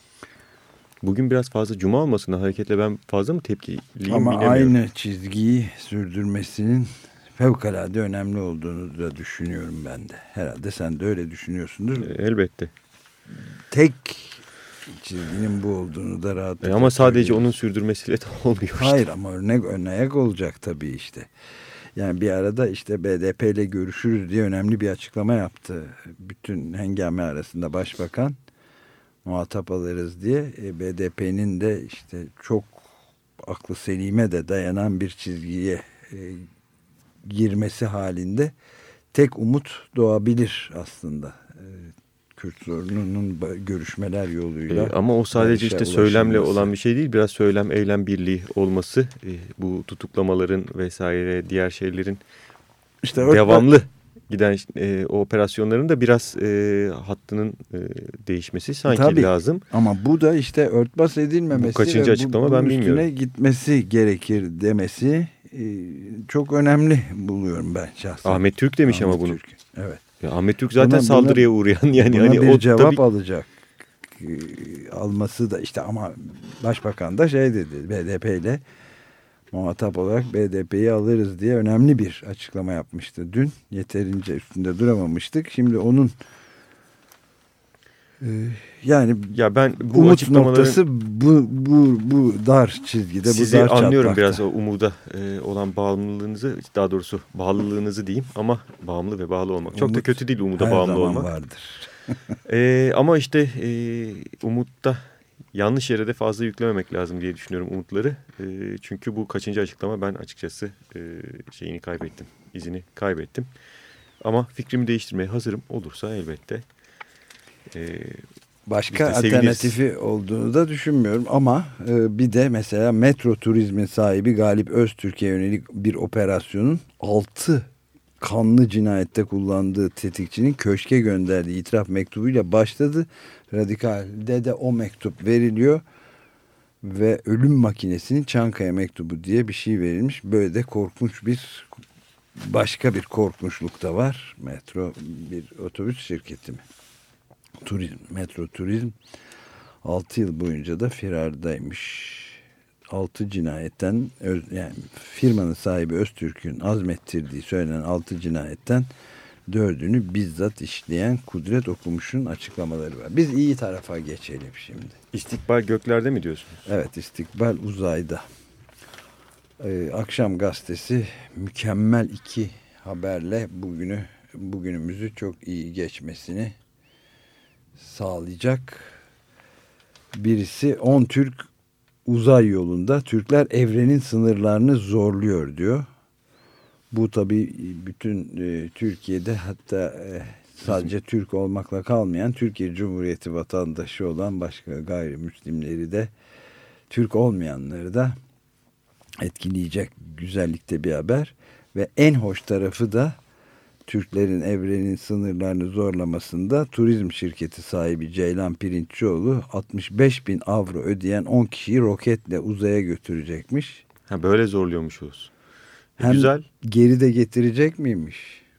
Bugün biraz fazla cuma olmasına hareketle ben fazla mı tepkiliyim ama bilemiyorum. aynı çizgiyi sürdürmesinin fevkalade önemli olduğunu da düşünüyorum ben de. Herhalde sen de öyle düşünüyorsundur. Elbette. Tek çizginin bu olduğunu da rahat. E ama sadece onun sürdürmesiyle de olmuyor işte. Hayır ama örnek örnek olacak tabii işte. Yani bir arada işte B D P ile görüşürüz diye önemli bir açıklama yaptı. Bütün hengame arasında başbakan, muhatap alırız diye. E, B D P'nin de işte çok aklı selime de dayanan bir çizgiye e, girmesi halinde tek umut doğabilir aslında. E, Kürt sorununun görüşmeler yoluyla. E, ama o sadece işte söylemle olan bir şey değil. Biraz söylem eylem birliği olması, e, bu tutuklamaların vesaire diğer şeylerin işte devamlı örtbas giden e, o operasyonların da biraz e, hattının e, değişmesi sanki tabii, lazım. Ama bu da işte örtbas edilmemesi. Bu kaçıncı ve açıklama bu, ben üstüne bilmiyorum. Gitmesi gerekir demesi e, çok önemli buluyorum ben şahsen. Ahmet Türk demiş Ahmet ama bunu. Türk. Evet. Ya Ahmet Türk zaten buna, saldırıya uğrayan yani buna hani bir o cevap tabii alacak. E, alması da işte ama başbakan da şey dedi, B D P ile muhatap olarak B D P'yi alırız diye önemli bir açıklama yapmıştı. Dün yeterince üstünde duramamıştık. Şimdi onun e, yani ya ben bu umut açıklamaların noktası bu, bu, bu dar çizgide, sizi bu dar anlıyorum çatlakta. biraz o umuda e, olan bağımlılığınızı, daha doğrusu bağlılığınızı diyeyim ama bağımlı ve bağlı olmak. Çok Umut da kötü değil umuda her bağımlı zaman olmak. vardır. e, ama işte e, umutta yanlış yere de fazla yüklememek lazım diye düşünüyorum umutları. E, çünkü bu kaçıncı açıklama ben açıkçası e, şeyini kaybettim, izini kaybettim. Ama fikrimi değiştirmeye hazırım. Olursa elbette. E, Başka alternatifi olduğunu da düşünmüyorum ama e, bir de mesela metro turizmin sahibi Galip Öztürk'e yönelik bir operasyonun altı kanlı cinayette kullandığı tetikçinin köşke gönderdiği itiraf mektubuyla başladı. Radikal'de de o mektup veriliyor ve ölüm makinesinin Çankaya mektubu diye bir şey verilmiş. Böyle de korkunç bir başka bir korkunçluk da var. Metro bir otobüs şirketi mi? Turizm, Metro Turizm altı yıl boyunca da firardaymış. altı cinayetten, yani firmanın sahibi Öztürk'ün azmettirdiği söylenen altı cinayetten dördünü bizzat işleyen Kudret Okumuş'un açıklamaları var. Biz iyi tarafa geçelim şimdi. İstikbal göklerde mi diyorsunuz? Evet, istikbal uzayda. Ee, Akşam gazetesi mükemmel iki haberle bugünü bugünümüzü çok iyi geçmesini sağlayacak. Birisi on Türk uzay yolunda, Türkler evrenin sınırlarını zorluyor diyor. Bu tabii bütün e, Türkiye'de, hatta e, sadece Türk olmakla kalmayan, Türkiye Cumhuriyeti vatandaşı olan başka gayrimüslimleri de, Türk olmayanları da etkileyecek güzellikte bir haber. Ve en hoş tarafı da Türklerin evrenin sınırlarını zorlamasında turizm şirketi sahibi Ceylan Pirinççioğlu altmış beş bin avro ödeyen on kişiyi roketle uzaya götürecekmiş. Ha, böyle zorluyormuşuz. E, Hem güzel. Geri de getirecek miymiş?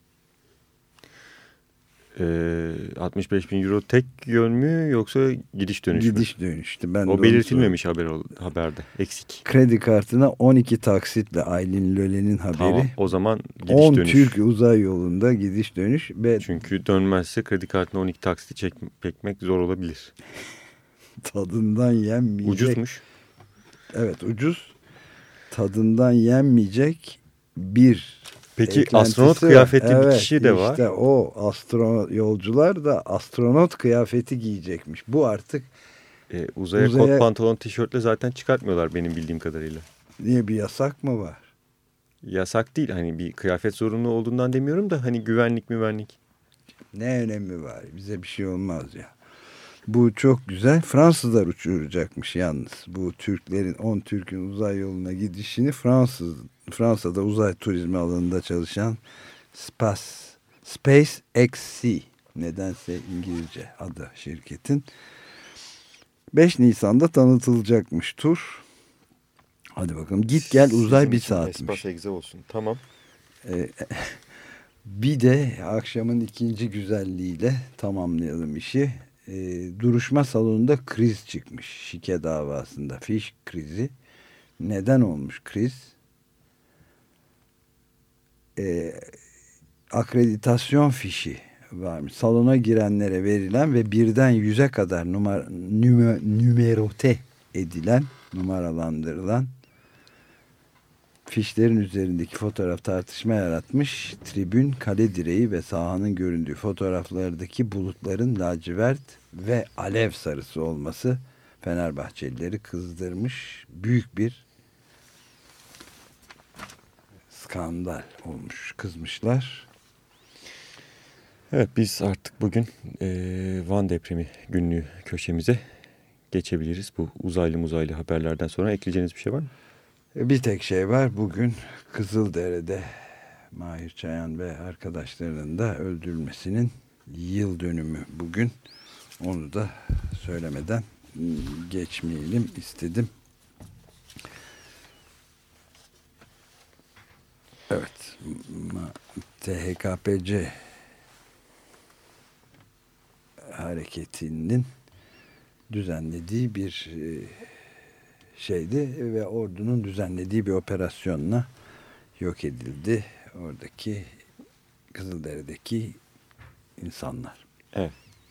Ee, altmış beş bin euro tek yön mü yoksa gidiş dönüş mü? Gidiş dönüştü. Ben o belirtilmemiş haber, haberde. Eksik. Kredi kartına on iki taksitle Aylin Löle'nin haberi. Tamam, o zaman gidiş on dönüş. Türk uzay yolunda gidiş dönüş. Ve çünkü dönmezse kredi kartına on iki taksiti çek, çekmek zor olabilir. Tadından yenmeyecek. Ucuzmuş. Evet, ucuz. Tadından yenmeyecek bir Peki astronot kıyafetli evet, bir kişi de var. İşte o astronot yolcular da astronot kıyafeti giyecekmiş. Bu artık e, uzaya, uzaya kot pantolon tişörtle zaten çıkartmıyorlar benim bildiğim kadarıyla. Niye, bir yasak mı var? Yasak değil, hani bir kıyafet zorunlu olduğundan demiyorum da hani güvenlik müvenlik. Ne önemi var, bize bir şey olmaz ya. Bu çok güzel. Fransızlar uçuracakmış yalnız. Bu Türklerin, on Türk'ün uzay yoluna gidişini Fransız Fransa'da uzay turizmi alanında çalışan Space SpaceX nedense İngilizce adı şirketin beş Nisan'da tanıtılacakmış tur. Hadi bakalım, git gel uzay Sizin bir saatmiş. SpaceX olsun. Tamam. Ee, bir de akşamın ikinci güzelliğiyle tamamlayalım işi. E, duruşma salonunda kriz çıkmış. Şike davasında fiş krizi. Neden olmuş kriz? E, akreditasyon fişi varmış. Salona girenlere verilen ve birden yüze kadar numara, nüme, nümerote edilen, numaralandırılan fişlerin üzerindeki fotoğraf tartışma yaratmış. Tribün, kale direği ve sahanın göründüğü fotoğraflardaki bulutların lacivert ve alev sarısı olması Fenerbahçelileri kızdırmış. Büyük bir skandal olmuş. Kızmışlar. Evet, biz artık bugün e, Van depremi günlüğü köşemize geçebiliriz. Bu uzaylı muzaylı haberlerden sonra ekleyeceğiniz bir şey var mı? Bir tek şey var. Bugün Kızıldere'de Mahir Çayan ve arkadaşlarının da öldürülmesinin yıl dönümü bugün. Onu da söylemeden geçmeyelim istedim. Evet. T H K P C hareketinin düzenlediği bir şeydi ve ordunun düzenlediği bir operasyonla yok edildi oradaki Kızıldere'deki insanlar. Evet.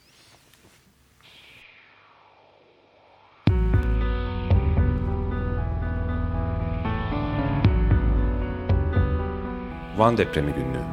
Van depremi günlüğü.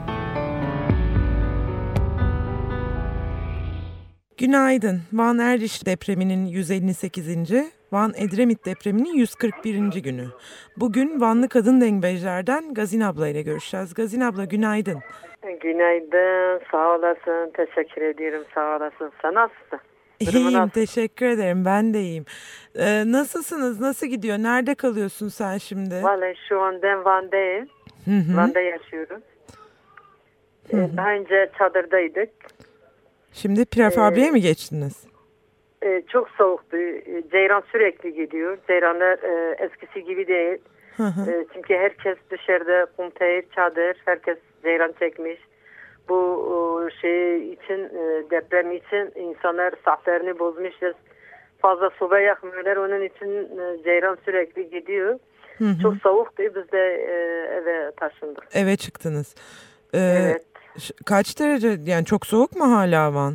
Günaydın. Van Erciş depreminin yüz elli sekizinci Van Edremit depreminin yüz kırk birinci günü. Bugün Vanlı kadın dengbejlerden Gazin abla ile görüşeceğiz. Gazin abla, günaydın. Günaydın. Sağ olasın. Teşekkür ediyorum. Sağ olasın. Sen nasılsın? İyiyim, nasıl? Teşekkür ederim. Ben de iyiyim. Ee, nasılsınız? Nasıl gidiyor? Nerede kalıyorsun sen şimdi? Vallahi şu an ben Van'dayım. Hı hı. Van'da yaşıyorum. Hı hı. Daha önce çadırdaydık. Şimdi prefabriğe ee, mi geçtiniz? E, çok soğuktu. Ceyran sürekli gidiyor. Ceyranlar e, eskisi gibi değil. Hı hı. E, çünkü herkes dışarıda kumpir, çadır, herkes ceyran çekmiş. Bu e, şey için, e, deprem için insanlar saatlerini bozmuşlar. Fazla soba yakmıyorlar. Onun için e, ceyran sürekli gidiyor. Hı hı. Çok soğuktu. Biz de e, eve taşındık. Eve çıktınız. Ee, Evet. ş- Kaç derece, yani çok soğuk mu hala Van?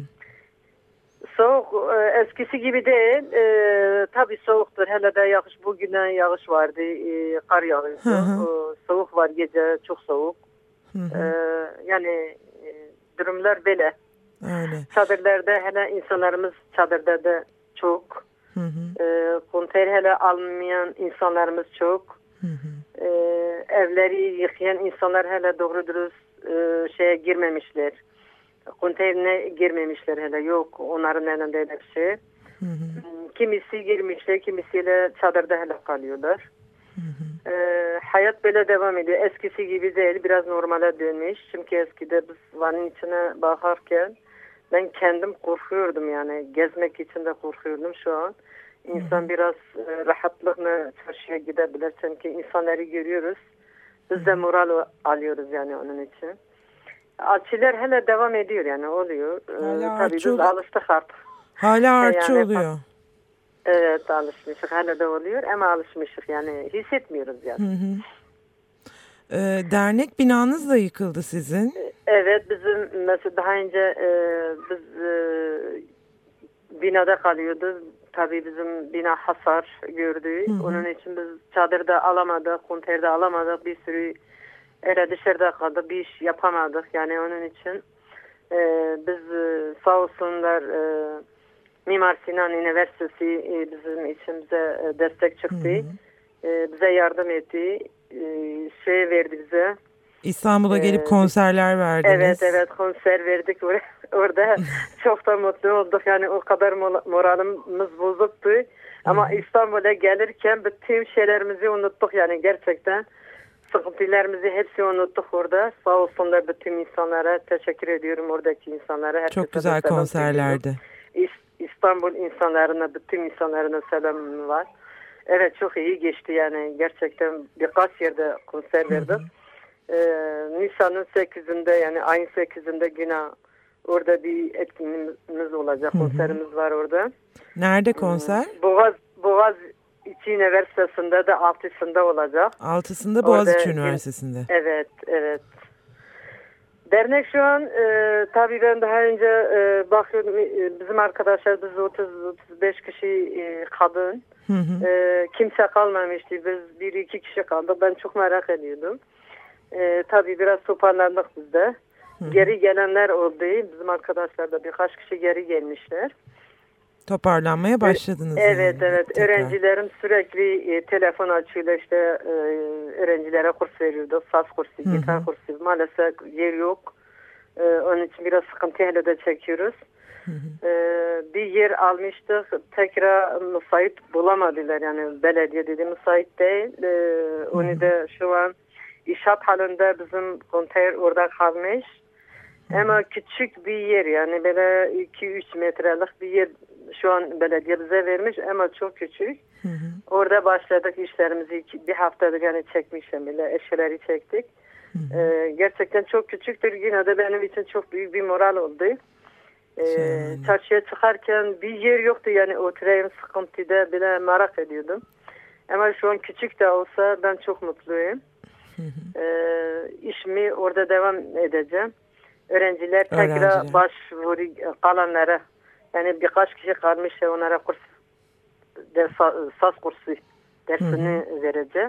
Soğuk e, eskisi gibi değil. E, tabii soğuktur. Hele de yağış, bugüne yağış vardı. E, kar yağıyordu. Hı hı. E, soğuk var gece. Çok soğuk. Hı hı. E, yani e, durumlar böyle. Öyle. Çadırlarda hele insanlarımız çadırda da çok. Hı hı. E, konteyner hele almayan insanlarımız çok. Hı hı. E, evleri yıkayan insanlar hele doğru dürüst e, şeye girmemişler. Konteynerine girmemişler hele. Yok onların elinde öyle bir şey. Hı hı. Kimisi girmişler, kimisiyle çadırda hele kalıyorlar. Hı hı. E, hayat böyle devam ediyor. Eskisi gibi değil. Biraz normale dönmüş. Çünkü eskide biz Van'ın içine bakarken ben kendim korkuyordum yani. Gezmek için de korkuyordum şu an. İnsan biraz e, rahatlıkla çarşıya gidebilir. Çünkü insanları görüyoruz. Biz de moral alıyoruz yani onun için. Artçılar hele devam ediyor yani oluyor. Hala Ee, tabii artçı biz ol- alıştık artık. Hala artçı Yani- oluyor. Evet alışmışık. Hala da oluyor ama alışmışık yani. Hissetmiyoruz yani. Hı hı. Ee, dernek binanız da yıkıldı sizin. Evet bizim mesela daha önce e, biz e, binada kalıyorduk. Tabii bizim bina hasar gördü. Hı hı. Onun için biz çadırda alamadık, konteyerde alamadık. Bir sürü öyle dışarıda kaldık. Bir iş yapamadık. Yani onun için e, biz e, sağ olsunlar e, Mimar Sinan Üniversitesi e, bizim için bize e, destek çıktı. Hı hı. E, bize yardım etti. E, şey verdi bize. İstanbul'a gelip Ee, konserler verdiniz. Evet evet konser verdik or- orada. Çok da mutlu olduk. Yani o kadar mo- moralimiz bozuktu. Ama İstanbul'a gelirken bütün şeylerimizi unuttuk yani gerçekten. Sıkıntılarımızı hepsi unuttuk orada. Sağ olsunlar bütün insanlara. Teşekkür ediyorum oradaki insanlara. Herkese Çok de güzel selam konserlerdi. söylüyorum. İs- İstanbul insanlarına, bütün insanlarına selam var. Evet çok iyi geçti yani. Gerçekten birkaç yerde konser verdik. Ee, Nisan'ın sekizinde yani ayın sekizinde yine orada bir etkinliğimiz olacak. Hı hı. Konserimiz var orada. Nerede konser? Boğaz Boğaz İçi Üniversitesi'nde de altısında olacak. Altısında Boğaziçi Orada- Üniversitesi'nde. Evet, evet. Dernek şu an e, tabii ben daha önce e, bakıyorum e, bizim arkadaşlar biz otuz otuz beş kişi e, kadın. Hı hı. E, kimse kalmamıştı. Biz bir iki kişi kaldık. Ben çok merak ediyordum. E, tabii biraz toparlandık biz de. Hı hı. Geri gelenler oldu. Bizim arkadaşlar da birkaç kişi geri gelmişler. Toparlanmaya başladınız. Evet yani evet. tekrar. Öğrencilerim sürekli e, telefon açıyorlar işte e, öğrencilere kurs veriyordu. Saz kursu, Hı hı. gitar kursu. Maalesef yer yok. E, onun için biraz sıkıntı hele de çekiyoruz. Hı hı. E, bir yer almıştık. Tekrar müsait bulamadılar. Yani belediye dedi müsait değil. E, onu da şu an inşaat halinde bizim konteyner orada kalmış. Ama küçük bir yer yani böyle iki üç metrelik bir yer şu an belediye bize vermiş ama çok küçük. Hı hı. Orada başladık işlerimizi iki, bir haftadır yani çekmişim bile eşyaları çektik. Hı hı. Ee, gerçekten çok küçüktür yine de benim için çok büyük bir moral oldu. Ee, Şahane. çarşıya çıkarken bir yer yoktu yani oturayım sıkıntıda bile merak ediyordum. Ama şu an küçük de olsa ben çok mutluyum. Hı hı. Ee, işimi orada devam edeceğim. Öğrenciler tekrar Öğrenciler. başvuru kalanlara yani birkaç kişi kalmış onlara kurs ders, saz kursu dersini Hı vereceğim.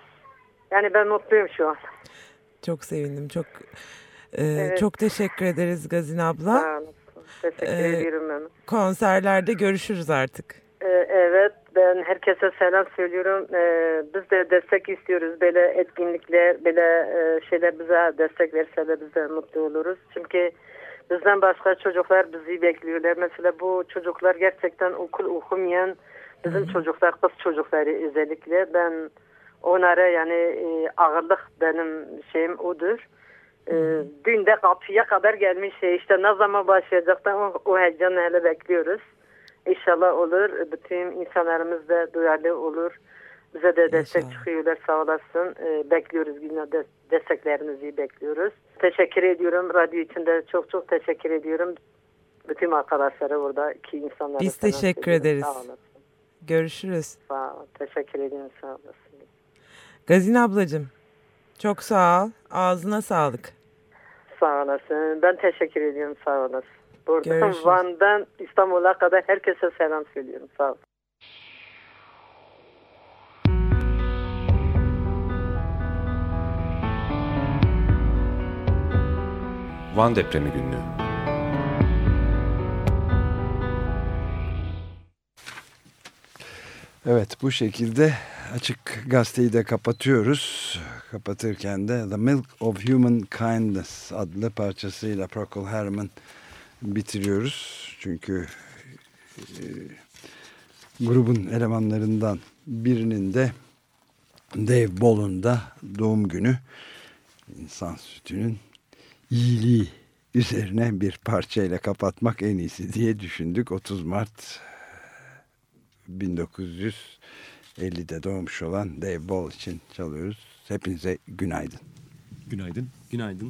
Yani ben mutluyum şu an. Çok sevindim. Çok e, Evet. çok teşekkür ederiz Gazin abla. Sağ olasın. Teşekkür Ee, ediyorum ben. Konserlerde görüşürüz artık. Ee, evet ben herkese selam söylüyorum. Ee, biz de destek istiyoruz. Böyle etkinlikler, böyle e, şeyler bize destek verseler biz de mutlu oluruz. Çünkü bizden başka çocuklar bizi bekliyorlar. Mesela bu çocuklar gerçekten okul okumayan bizim Hı-hı. çocuklar, kız çocukları özellikle. Ben onlara yani e, ağırlık benim şeyim odur. E, dün de kapıya kadar gelmiş şey işte ne zaman başlayacaktan o, o heyecanla hele bekliyoruz. İnşallah olur. Bütün insanlarımız da duyarlı olur. Bize de destek İnşallah. çıkıyorlar, sağ olasın. Ee, bekliyoruz, yine de desteklerinizi bekliyoruz. Teşekkür ediyorum. Radyo için de çok çok teşekkür ediyorum. Bütün arkadaşlara, buradaki insanlara. Biz teşekkür ederiz. Sağ olasın. Görüşürüz. Sağ ol. Teşekkür ediyorum, sağ olasın. Gazine ablacığım, çok sağ ol. Ağzına sağlık. Sağ olasın. Ben teşekkür ediyorum, sağ olasın. Buradan Görüşürüz. Van'dan İstanbul'a kadar herkese selam söylüyorum. Sağ ol. Van Depremi Günlüğü. Evet, bu şekilde Açık Gazeteyi de kapatıyoruz. Kapatırken de The Milk of Human Kindness adlı parçasıyla Procol Harum bitiriyoruz. Çünkü e, grubun elemanlarından birinin de Dave Boll'un da doğum günü. İnsan sütünün iyiliği üzerine bir parçayla kapatmak en iyisi diye düşündük. otuz Mart bin dokuz yüz ellide doğmuş olan Dave Boll için çalıyoruz. Hepinize günaydın. Günaydın. Günaydın.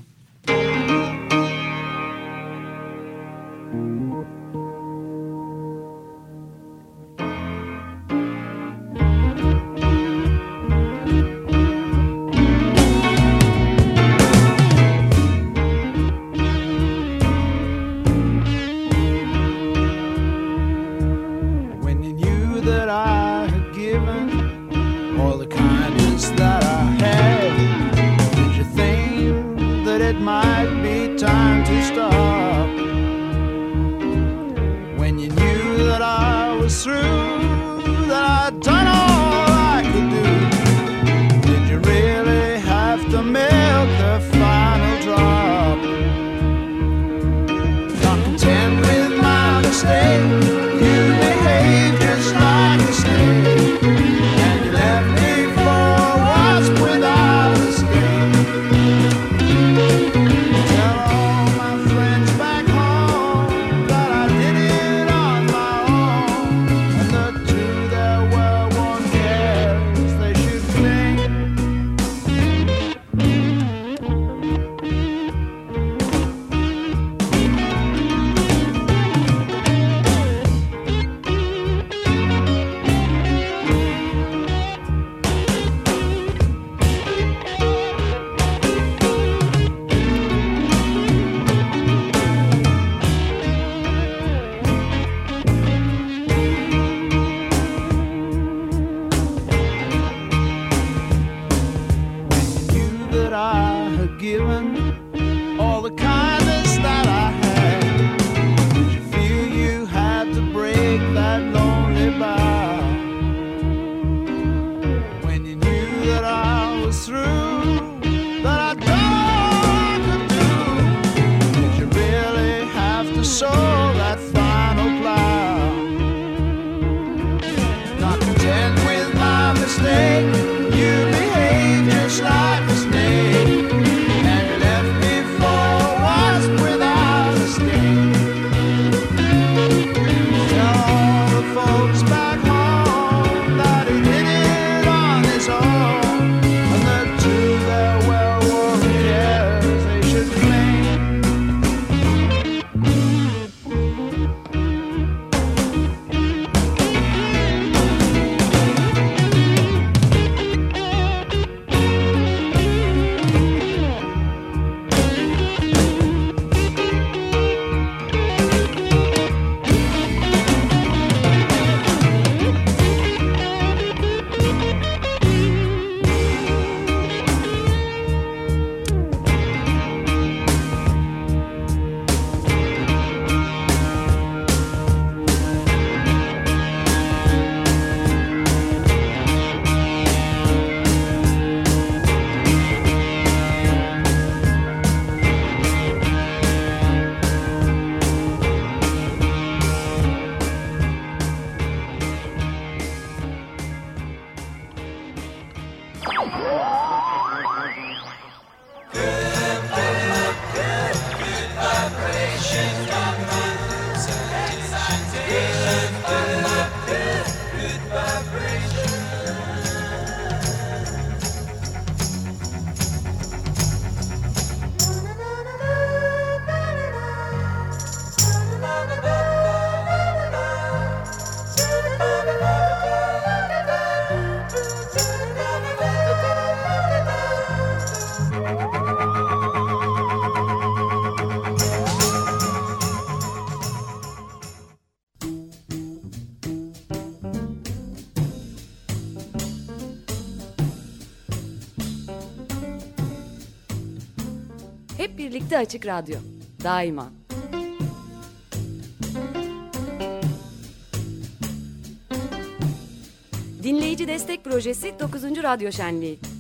birlikte Açık Radyo. Daima. Dinleyici Destek Projesi dokuzuncu Radyo Şenliği.